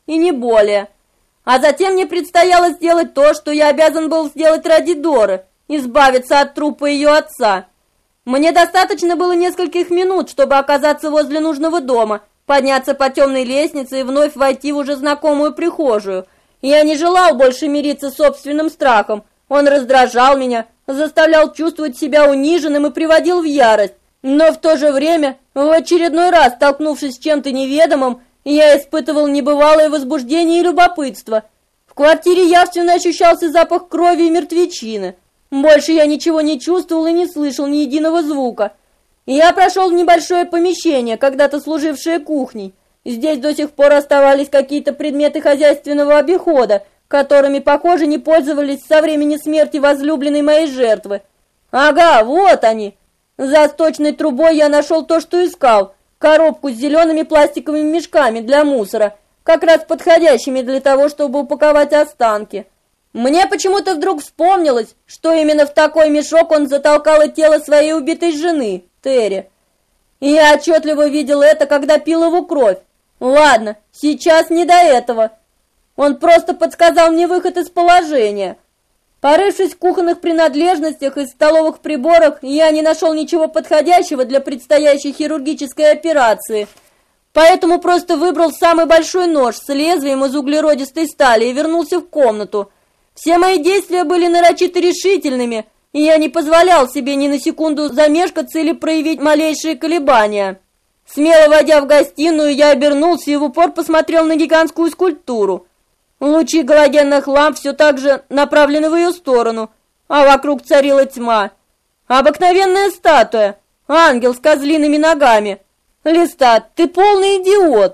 и не более. А затем мне предстояло сделать то, что я обязан был сделать ради Доры, избавиться от трупа ее отца. Мне достаточно было нескольких минут, чтобы оказаться возле нужного дома, подняться по темной лестнице и вновь войти в уже знакомую прихожую. Я не желал больше мириться с собственным страхом. Он раздражал меня, заставлял чувствовать себя униженным и приводил в ярость. Но в то же время, в очередной раз столкнувшись с чем-то неведомым, я испытывал небывалое возбуждение и любопытство. В квартире явственно ощущался запах крови и мертвечины. Больше я ничего не чувствовал и не слышал ни единого звука. Я прошел в небольшое помещение, когда-то служившее кухней. Здесь до сих пор оставались какие-то предметы хозяйственного обихода, которыми, похоже, не пользовались со времени смерти возлюбленной моей жертвы. Ага, вот они. За сточной трубой я нашел то, что искал. Коробку с зелеными пластиковыми мешками для мусора, как раз подходящими для того, чтобы упаковать останки. Мне почему-то вдруг вспомнилось, что именно в такой мешок он затолкал и тело своей убитой жены, Терри. И я отчетливо видел это, когда пил его кровь. Ладно, сейчас не до этого. Он просто подсказал мне выход из положения. Порывшись в кухонных принадлежностях и столовых приборах, я не нашел ничего подходящего для предстоящей хирургической операции. Поэтому просто выбрал самый большой нож с лезвием из углеродистой стали и вернулся в комнату. Все мои действия были нарочито решительными, и я не позволял себе ни на секунду замешкаться или проявить малейшие колебания. Смело войдя в гостиную, я обернулся и в упор посмотрел на гигантскую скульптуру. Лучи галогенных ламп все так же направлены в ее сторону, а вокруг царила тьма. Обыкновенная статуя, ангел с козлиными ногами. Листат, ты полный идиот.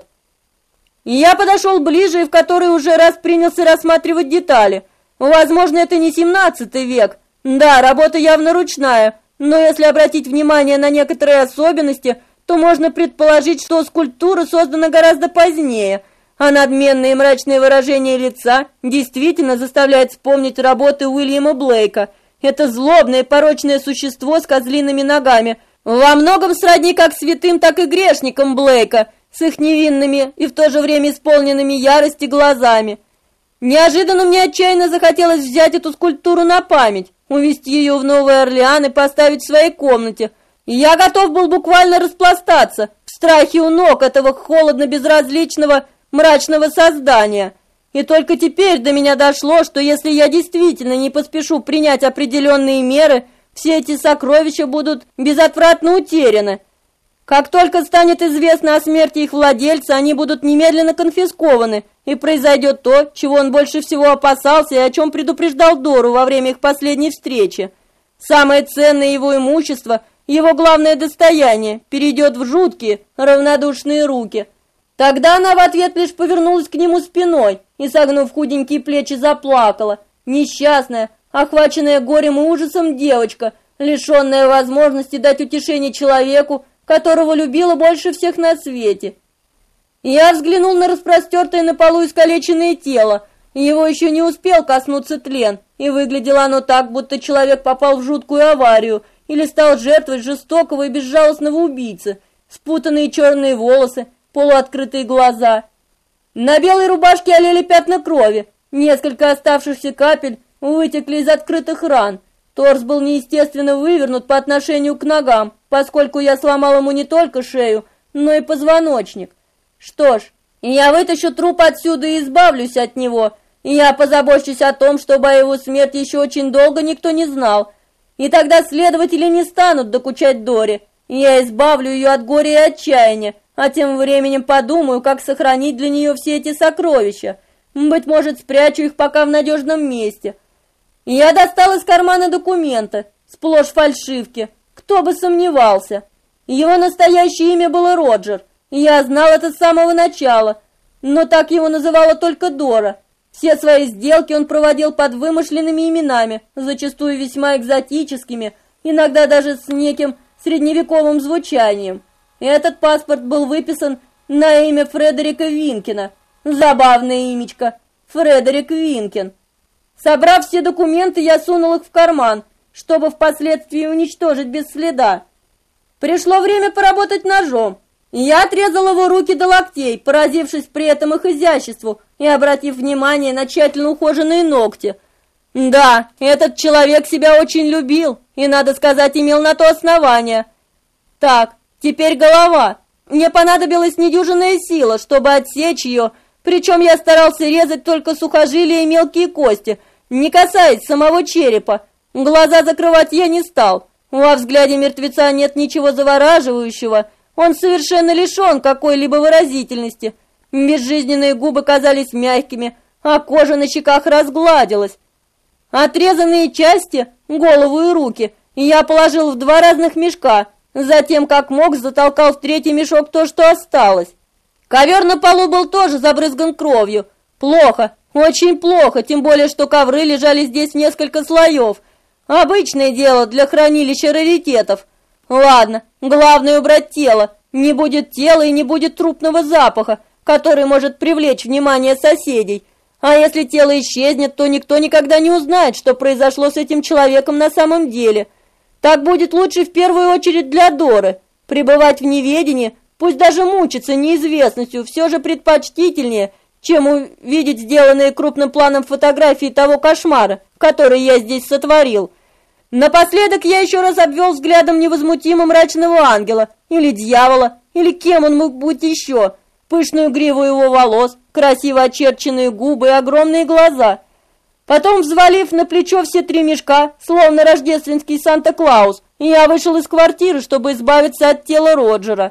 Я подошел ближе и в который уже раз принялся рассматривать детали. Возможно, это не 17 век. Да, работа явно ручная, но если обратить внимание на некоторые особенности, то можно предположить, что скульптура создана гораздо позднее, а надменное и мрачное выражение лица действительно заставляет вспомнить работы Уильяма Блейка. Это злобное и порочное существо с козлиными ногами, во многом сродни как святым, так и грешникам Блейка, с их невинными и в то же время исполненными ярости глазами. Неожиданно мне отчаянно захотелось взять эту скульптуру на память, увезти ее в Новый Орлеан и поставить в своей комнате. Я готов был буквально распластаться в страхе у ног этого холодно-безразличного, мрачного создания. И только теперь до меня дошло, что если я действительно не поспешу принять определенные меры, все эти сокровища будут безотвратно утеряны. Как только станет известно о смерти их владельца, они будут немедленно конфискованы, и произойдет то, чего он больше всего опасался и о чем предупреждал Дору во время их последней встречи. Самое ценное его имущество, его главное достояние, перейдет в жуткие, равнодушные руки. Тогда она в ответ лишь повернулась к нему спиной и, согнув худенькие плечи, заплакала. Несчастная, охваченная горем и ужасом девочка, лишенная возможности дать утешение человеку, которого любила больше всех на свете. Я взглянул на распростертое на полу искалеченное тело. Его еще не успел коснуться тлен, и выглядело оно так, будто человек попал в жуткую аварию или стал жертвой жестокого и безжалостного убийцы. Спутанные черные волосы, полуоткрытые глаза. На белой рубашке олели пятна крови, несколько оставшихся капель вытекли из открытых ран. Торс был неестественно вывернут по отношению к ногам, поскольку я сломал ему не только шею, но и позвоночник. Что ж, я вытащу труп отсюда и избавлюсь от него, и я позабочусь о том, чтобы о его смерти еще очень долго никто не знал. И тогда следователи не станут докучать Доре, и я избавлю ее от горя и отчаяния, а тем временем подумаю, как сохранить для нее все эти сокровища. Быть может, спрячу их пока в надежном месте. Я достал из кармана документы, сплошь фальшивки. Кто бы сомневался. Его настоящее имя было Роджер. Я знал это с самого начала, но так его называла только Дора. Все свои сделки он проводил под вымышленными именами, зачастую весьма экзотическими, иногда даже с неким средневековым звучанием. Этот паспорт был выписан на имя Фредерика Винкина. Забавное имечко. Фредерик Винкин. Собрав все документы, я сунул их в карман, чтобы впоследствии уничтожить без следа. Пришло время поработать ножом. Я отрезал его руки до локтей, поразившись при этом их изяществу, и обратив внимание на тщательно ухоженные ногти. Да, этот человек себя очень любил, и, надо сказать, имел на то основание. Так, теперь голова. Мне понадобилась недюжинная сила, чтобы отсечь ее, причем я старался резать только сухожилия и мелкие кости, не касаясь самого черепа. Глаза закрывать я не стал. Во взгляде мертвеца нет ничего завораживающего, он совершенно лишен какой-либо выразительности. Безжизненные губы казались мягкими, а кожа на щеках разгладилась. Отрезанные части, голову и руки, я положил в 2 разных мешка, затем, как мог, затолкал в 3-й мешок то, что осталось. Ковер на полу был тоже забрызган кровью. Плохо, очень плохо, тем более, что ковры лежали здесь в несколько слоев. Обычное дело для хранилища раритетов. Ладно, главное убрать тело. Не будет тела и не будет трупного запаха, который может привлечь внимание соседей. А если тело исчезнет, то никто никогда не узнает, что произошло с этим человеком на самом деле. Так будет лучше в первую очередь для Доры. Пребывать в неведении, пусть даже мучиться неизвестностью, все же предпочтительнее, чем увидеть сделанные крупным планом фотографии того кошмара, который я здесь сотворил. Напоследок я еще раз обвел взглядом невозмутимо мрачного ангела, или дьявола, или кем он мог быть еще, пышную гриву его волос, красиво очерченные губы и огромные глаза. Потом, взвалив на плечо все 3 мешка, словно рождественский Санта-Клаус, я вышел из квартиры, чтобы избавиться от тела Роджера.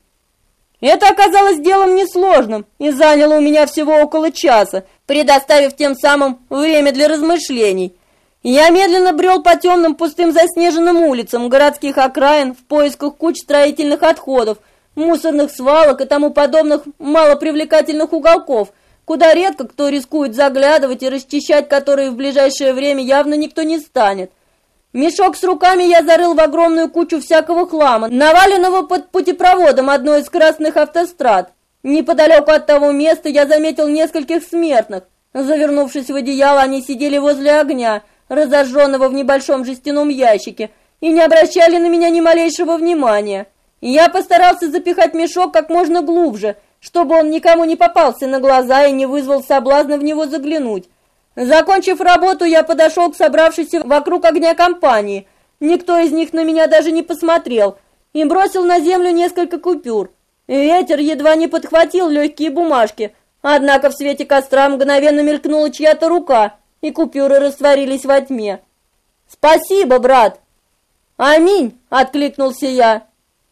Это оказалось делом несложным и заняло у меня всего около часа, предоставив тем самым время для размышлений. Я медленно брел по темным пустым заснеженным улицам городских окраин в поисках куч строительных отходов, мусорных свалок и тому подобных малопривлекательных уголков, куда редко кто рискует заглядывать и расчищать которые в ближайшее время явно никто не станет. Мешок с руками я зарыл в огромную кучу всякого хлама, наваленного под путепроводом одной из скоростных автострад. Неподалеку от того места я заметил нескольких смертных. Завернувшись в одеяло, они сидели возле огня, разожженного в небольшом жестяном ящике, и не обращали на меня ни малейшего внимания. Я постарался запихать мешок как можно глубже, чтобы он никому не попался на глаза и не вызвал соблазна в него заглянуть. Закончив работу, я подошел к собравшейся вокруг огня компании. Никто из них на меня даже не посмотрел, и бросил на землю несколько купюр. Ветер едва не подхватил легкие бумажки, однако в свете костра мгновенно мелькнула чья-то рука, и купюры растворились во тьме. «Спасибо, брат!» «Аминь!» — откликнулся я.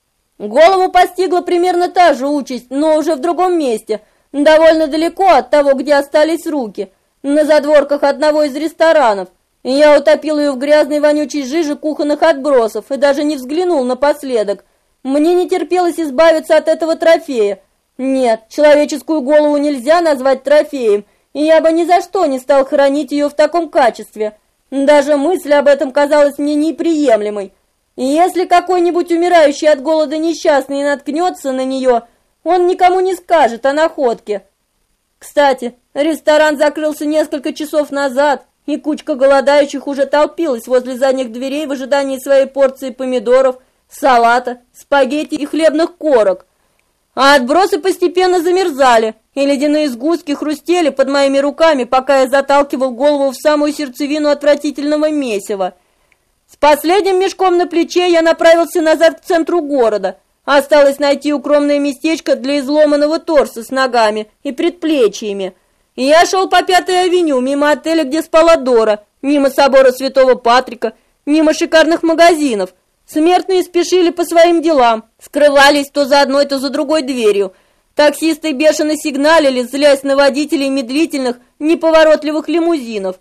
Голову постигла примерно та же участь, но уже в другом месте, довольно далеко от того, где остались руки, на задворках одного из ресторанов. Я утопил ее в грязной вонючей жиже кухонных отбросов и даже не взглянул напоследок. Мне не терпелось избавиться от этого трофея. Нет, человеческую голову нельзя назвать трофеем, и я бы ни за что не стал хранить ее в таком качестве. Даже мысль об этом казалась мне неприемлемой. И если какой-нибудь умирающий от голода несчастный наткнется на нее, он никому не скажет о находке. Кстати, ресторан закрылся несколько часов назад, и кучка голодающих уже толпилась возле задних дверей в ожидании своей порции помидоров, салата, спагетти и хлебных корок. А отбросы постепенно замерзали, и ледяные сгустки хрустели под моими руками, пока я заталкивал голову в самую сердцевину отвратительного месива. С последним мешком на плече я направился назад к центру города. Осталось найти укромное местечко для изломанного торса с ногами и предплечьями. И я шел по 5-й авеню, мимо отеля, где спала Дора, мимо собора Святого Патрика, мимо шикарных магазинов. Смертные спешили по своим делам, скрывались то за одной, то за другой дверью. Таксисты бешено сигналили, злясь на водителей медлительных, неповоротливых лимузинов.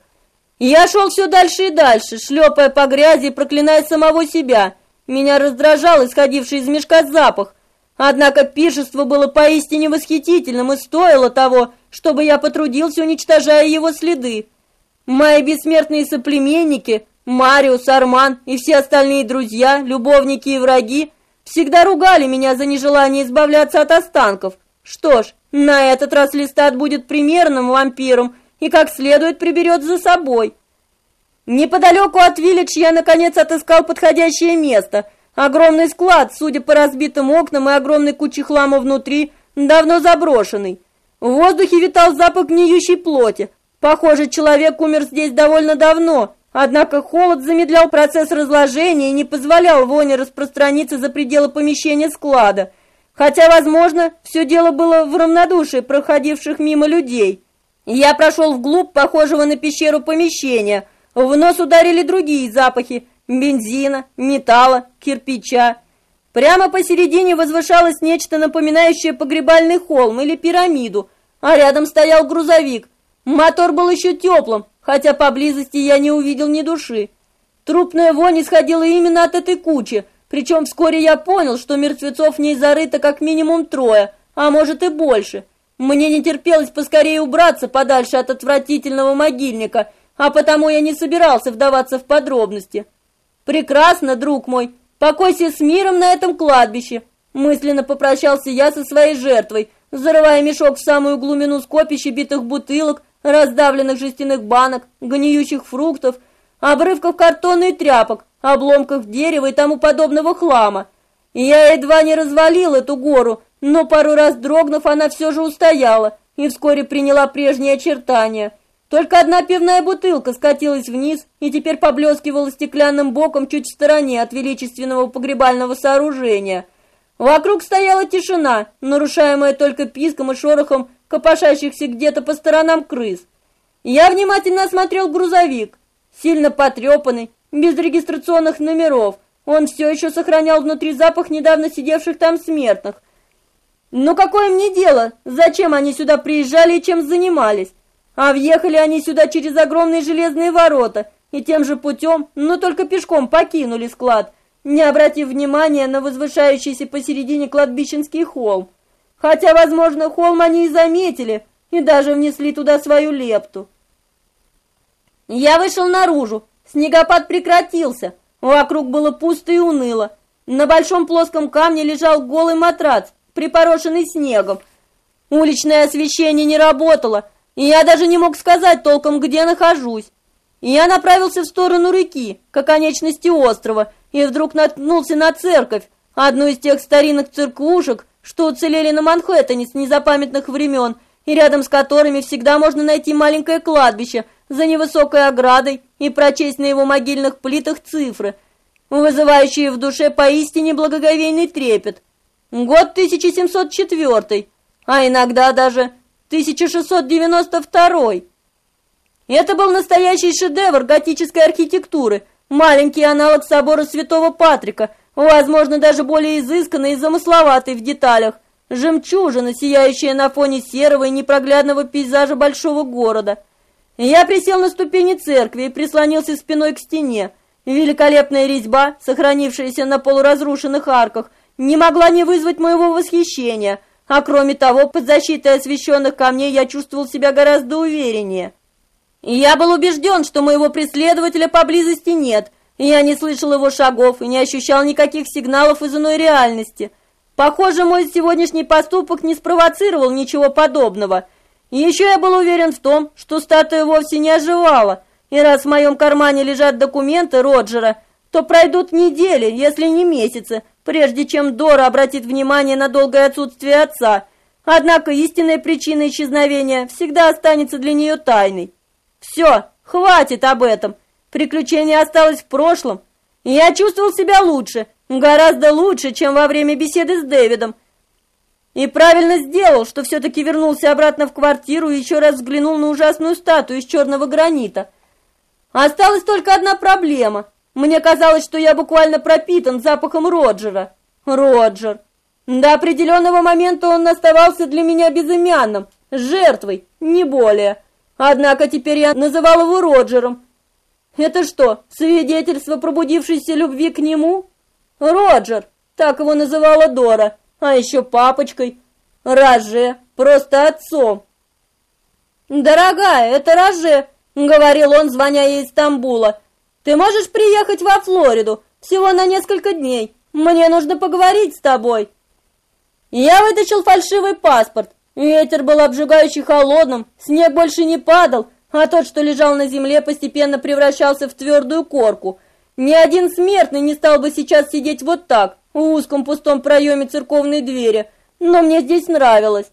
Я шел все дальше и дальше, шлепая по грязи и проклиная самого себя. Меня раздражал исходивший из мешка запах. Однако пиршество было поистине восхитительным и стоило того, чтобы я потрудился, уничтожая его следы. Мои бессмертные соплеменники, Мариус, Арман и все остальные друзья, любовники и враги, всегда ругали меня за нежелание избавляться от останков. Что ж, на этот раз Листат будет примерным вампиром и как следует приберет за собой. Неподалеку от Виллидж я наконец отыскал подходящее место. Огромный склад, судя по разбитым окнам и огромной куче хлама внутри, давно заброшенный. В воздухе витал запах гниющей плоти. Похоже, человек умер здесь довольно давно, однако холод замедлял процесс разложения и не позволял воне распространиться за пределы помещения склада. Хотя, возможно, все дело было в равнодушии проходивших мимо людей. Я прошел вглубь похожего на пещеру помещения. В нос ударили другие запахи – бензина, металла, кирпича. Прямо посередине возвышалось нечто напоминающее погребальный холм или пирамиду, а рядом стоял грузовик. Мотор был еще теплым, хотя поблизости я не увидел ни души. Трупная вонь исходила именно от этой кучи, причем вскоре я понял, что мертвецов в ней зарыто как минимум 3, а может и больше. Мне не терпелось поскорее убраться подальше от отвратительного могильника, а потому я не собирался вдаваться в подробности. «Прекрасно, друг мой, покойся с миром на этом кладбище», мысленно попрощался я со своей жертвой, зарывая мешок в самую глубину скопища битых бутылок, раздавленных жестяных банок, гниющих фруктов, обрывков картона и тряпок, обломков дерева и тому подобного хлама. Я едва не развалил эту гору, но пару раз дрогнув, она все же устояла и вскоре приняла прежние очертания. Только одна пивная бутылка скатилась вниз и теперь поблескивала стеклянным боком чуть в стороне от величественного погребального сооружения. Вокруг стояла тишина, нарушаемая только писком и шорохом копошащихся где-то по сторонам крыс. Я внимательно осмотрел грузовик. Сильно потрепанный, без регистрационных номеров. Он все еще сохранял внутри запах недавно сидевших там смертных. Но какое мне дело, зачем они сюда приезжали и чем занимались? А въехали они сюда через огромные железные ворота и тем же путем, но только пешком покинули склад, не обратив внимания на возвышающийся посередине кладбищенский холм. Хотя, возможно, холм они и заметили, и даже внесли туда свою лепту. Я вышел наружу, снегопад прекратился, вокруг было пусто и уныло. На большом плоском камне лежал голый матрац, припорошенный снегом. Уличное освещение не работало, и я даже не мог сказать толком, где нахожусь. Я направился в сторону реки, к оконечности острова, и вдруг наткнулся на церковь, одну из тех старинных церквушек, что уцелели на Манхэттене с незапамятных времен, и рядом с которыми всегда можно найти маленькое кладбище за невысокой оградой и прочесть на его могильных плитах цифры, вызывающие в душе поистине благоговейный трепет. Год 1704, а иногда даже 1692. Это был настоящий шедевр готической архитектуры, маленький аналог собора Святого Патрика, возможно, даже более изысканный и замысловатый в деталях, жемчужина, сияющая на фоне серого и непроглядного пейзажа большого города. Я присел на ступени церкви и прислонился спиной к стене. Великолепная резьба, сохранившаяся на полуразрушенных арках, не могла не вызвать моего восхищения, а кроме того, под защитой освященных камней я чувствовал себя гораздо увереннее. И я был убежден, что моего преследователя поблизости нет, и я не слышал его шагов и не ощущал никаких сигналов из иной реальности. Похоже, мой сегодняшний поступок не спровоцировал ничего подобного. И еще я был уверен в том, что статуя вовсе не оживала, и раз в моем кармане лежат документы Роджера, то пройдут недели, если не месяцы, прежде чем Дора обратит внимание на долгое отсутствие отца. Однако истинная причина исчезновения всегда останется для нее тайной. Все, хватит об этом. Приключение осталось в прошлом. И я чувствовал себя лучше, гораздо лучше, чем во время беседы с Дэвидом. И правильно сделал, что все-таки вернулся обратно в квартиру и еще раз взглянул на ужасную статую из черного гранита. Осталась только одна проблема. Мне казалось, что я буквально пропитан запахом Роджера. Роджер. До определенного момента он оставался для меня безымянным, жертвой, не более. Однако теперь я называл его Роджером. Это что, свидетельство пробудившейся любви к нему? Роджер, так его называла Дора, а еще папочкой. Роже, просто отцом. «Дорогая, это Роже», — говорил он, звоня ей из Стамбула. «Ты можешь приехать во Флориду всего на несколько дней? Мне нужно поговорить с тобой». Я вытащил фальшивый паспорт. Ветер был обжигающе холодным, снег больше не падал, а тот, что лежал на земле, постепенно превращался в твердую корку. Ни один смертный не стал бы сейчас сидеть вот так, в узком пустом проеме церковной двери, но мне здесь нравилось.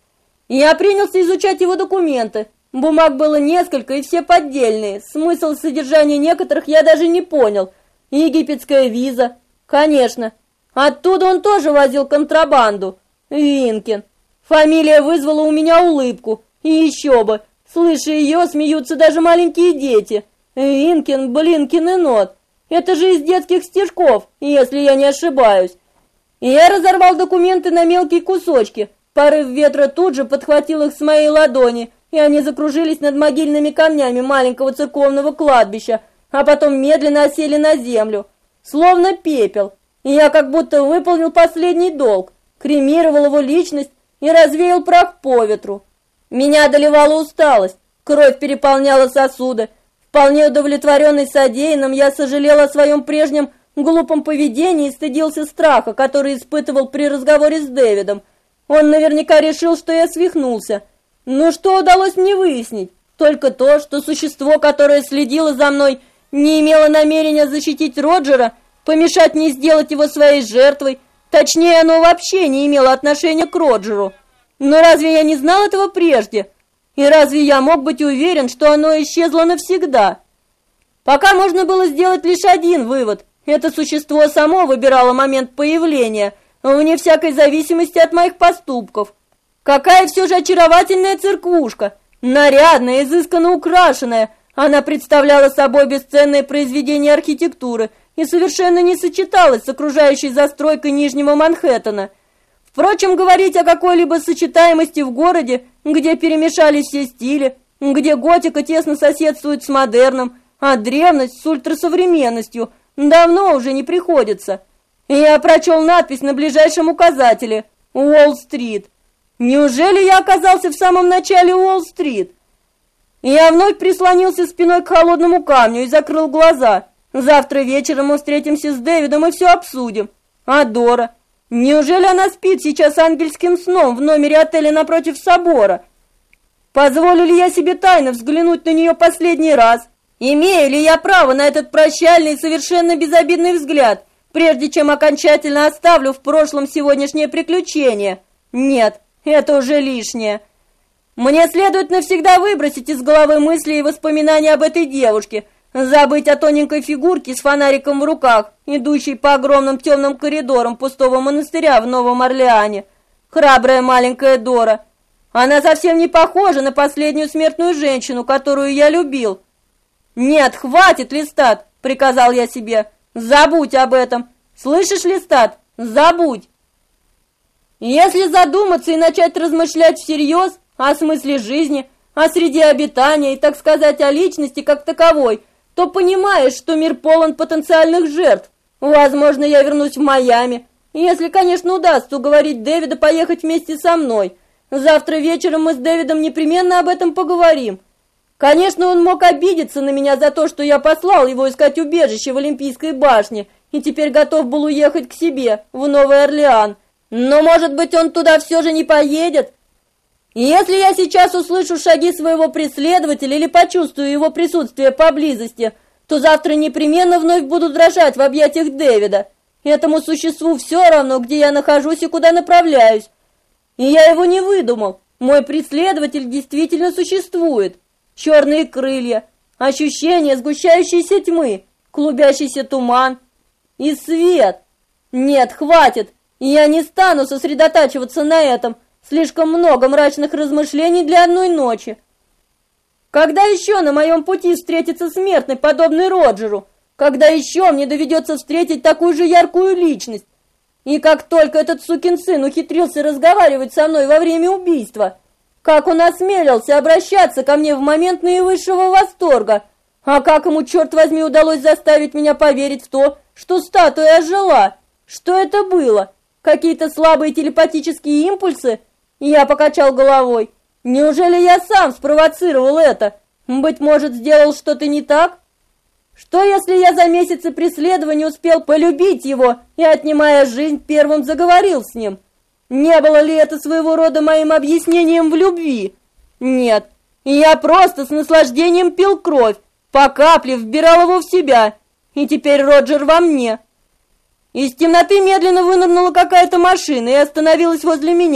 Я принялся изучать его документы. Бумаг было несколько, и все поддельные. Смысл содержания некоторых я даже не понял. Египетская виза. Конечно. Оттуда он тоже возил контрабанду. Винкин. Фамилия вызвала у меня улыбку. И еще бы. Слыша ее, смеются даже маленькие дети. Винкин, Блинкин и Нот. Это же из детских стишков, если я не ошибаюсь. И я разорвал документы на мелкие кусочки. Порыв ветра тут же подхватил их с моей ладони, и они закружились над могильными камнями маленького церковного кладбища, а потом медленно осели на землю, словно пепел. И я как будто выполнил последний долг, кремировал его личность и развеял прах по ветру. Меня одолевала усталость, кровь переполняла сосуды. Вполне удовлетворенный содеянным, я сожалел о своем прежнем глупом поведении и стыдился страха, который испытывал при разговоре с Дэвидом. Он наверняка решил, что я свихнулся. Но что удалось мне выяснить? Только то, что существо, которое следило за мной, не имело намерения защитить Роджера, помешать мне сделать его своей жертвой. Точнее, оно вообще не имело отношения к Роджеру. Но разве я не знал этого прежде? И разве я мог быть уверен, что оно исчезло навсегда? Пока можно было сделать лишь один вывод. Это существо само выбирало момент появления, вне всякой зависимости от моих поступков. Какая все же очаровательная церквушка! Нарядная, изысканно украшенная. Она представляла собой бесценное произведение архитектуры и совершенно не сочеталась с окружающей застройкой Нижнего Манхэттена. Впрочем, говорить о какой-либо сочетаемости в городе, где перемешались все стили, где готика тесно соседствует с модерном, а древность с ультрасовременностью, давно уже не приходится. Я прочел надпись на ближайшем указателе «Уолл-стрит». Неужели я оказался в самом начале Уолл-стрит? Я вновь прислонился спиной к холодному камню и закрыл глаза. Завтра вечером мы встретимся с Дэвидом и все обсудим. А Дора? Неужели она спит сейчас ангельским сном в номере отеля напротив собора? Позволю ли я себе тайно взглянуть на нее последний раз? Имею ли я право на этот прощальный и совершенно безобидный взгляд, прежде чем окончательно оставлю в прошлом сегодняшнее приключение? Нет, это уже лишнее. Мне следует навсегда выбросить из головы мысли и воспоминания об этой девушке, забыть о тоненькой фигурке с фонариком в руках, идущей по огромным темным коридорам пустого монастыря в Новом Орлеане. Храбрая маленькая Дора. Она совсем не похожа на последнюю смертную женщину, которую я любил. «Нет, хватит, Листат!» — приказал я себе. «Забудь об этом! Слышишь, Листат? Забудь!» Если задуматься и начать размышлять всерьез о смысле жизни, о среде обитания и, так сказать, о личности как таковой, то понимаешь, что мир полон потенциальных жертв. Возможно, я вернусь в Майами, если, конечно, удастся уговорить Дэвида поехать вместе со мной. Завтра вечером мы с Дэвидом непременно об этом поговорим. Конечно, он мог обидеться на меня за то, что я послал его искать убежище в Олимпийской башне и теперь готов был уехать к себе, в Новый Орлеан. Но, может быть, он туда все же не поедет? Если я сейчас услышу шаги своего преследователя или почувствую его присутствие поблизости, то завтра непременно вновь буду дрожать в объятиях Дэвида. Этому существу все равно, где я нахожусь и куда направляюсь. И я его не выдумал. Мой преследователь действительно существует. Черные крылья, ощущение сгущающейся тьмы, клубящийся туман и свет. Нет, хватит. Я не стану сосредотачиваться на этом. Слишком много мрачных размышлений для одной ночи. Когда еще на моем пути встретится смертный, подобный Роджеру? Когда еще мне доведется встретить такую же яркую личность? И как только этот сукин сын ухитрился разговаривать со мной во время убийства, как он осмелился обращаться ко мне в момент наивысшего восторга, а как ему, черт возьми, удалось заставить меня поверить в то, что статуя ожила? Что это было? Какие-то слабые телепатические импульсы? Я покачал головой. Неужели я сам спровоцировал это? Быть может, сделал что-то не так? Что, если я за месяцы преследования успел полюбить его и, отнимая жизнь, первым заговорил с ним? Не было ли это своего рода моим объяснением в любви? Нет, я просто с наслаждением пил кровь, по капле вбирал его в себя, и теперь Роджер во мне. Из темноты медленно вынырнула какая-то машина и остановилась возле меня.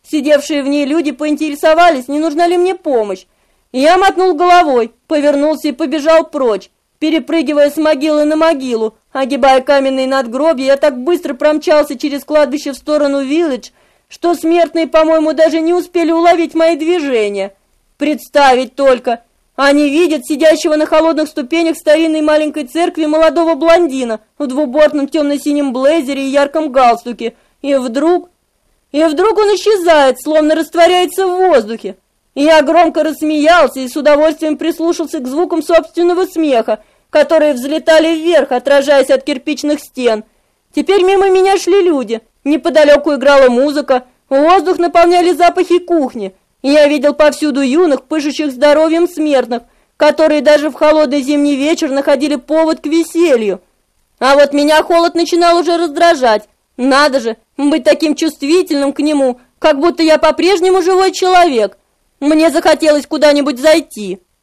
Сидевшие в ней люди поинтересовались, не нужна ли мне помощь. Я мотнул головой, повернулся и побежал прочь. Перепрыгивая с могилы на могилу, огибая каменные надгробия, я так быстро промчался через кладбище в сторону Виллидж, что смертные, по-моему, даже не успели уловить мои движения. Представить только! Они видят сидящего на холодных ступенях старинной маленькой церкви молодого блондина в двубортном темно-синем блейзере и ярком галстуке, и вдруг он исчезает, словно растворяется в воздухе. Я громко рассмеялся и с удовольствием прислушался к звукам собственного смеха, которые взлетали вверх, отражаясь от кирпичных стен. Теперь мимо меня шли люди, неподалеку играла музыка, воздух наполняли запахи кухни, и я видел повсюду юных, пышущих здоровьем смертных, которые даже в холодный зимний вечер находили повод к веселью. А вот меня холод начинал уже раздражать. Надо же, быть таким чувствительным к нему, как будто я по-прежнему живой человек. Мне захотелось куда-нибудь зайти.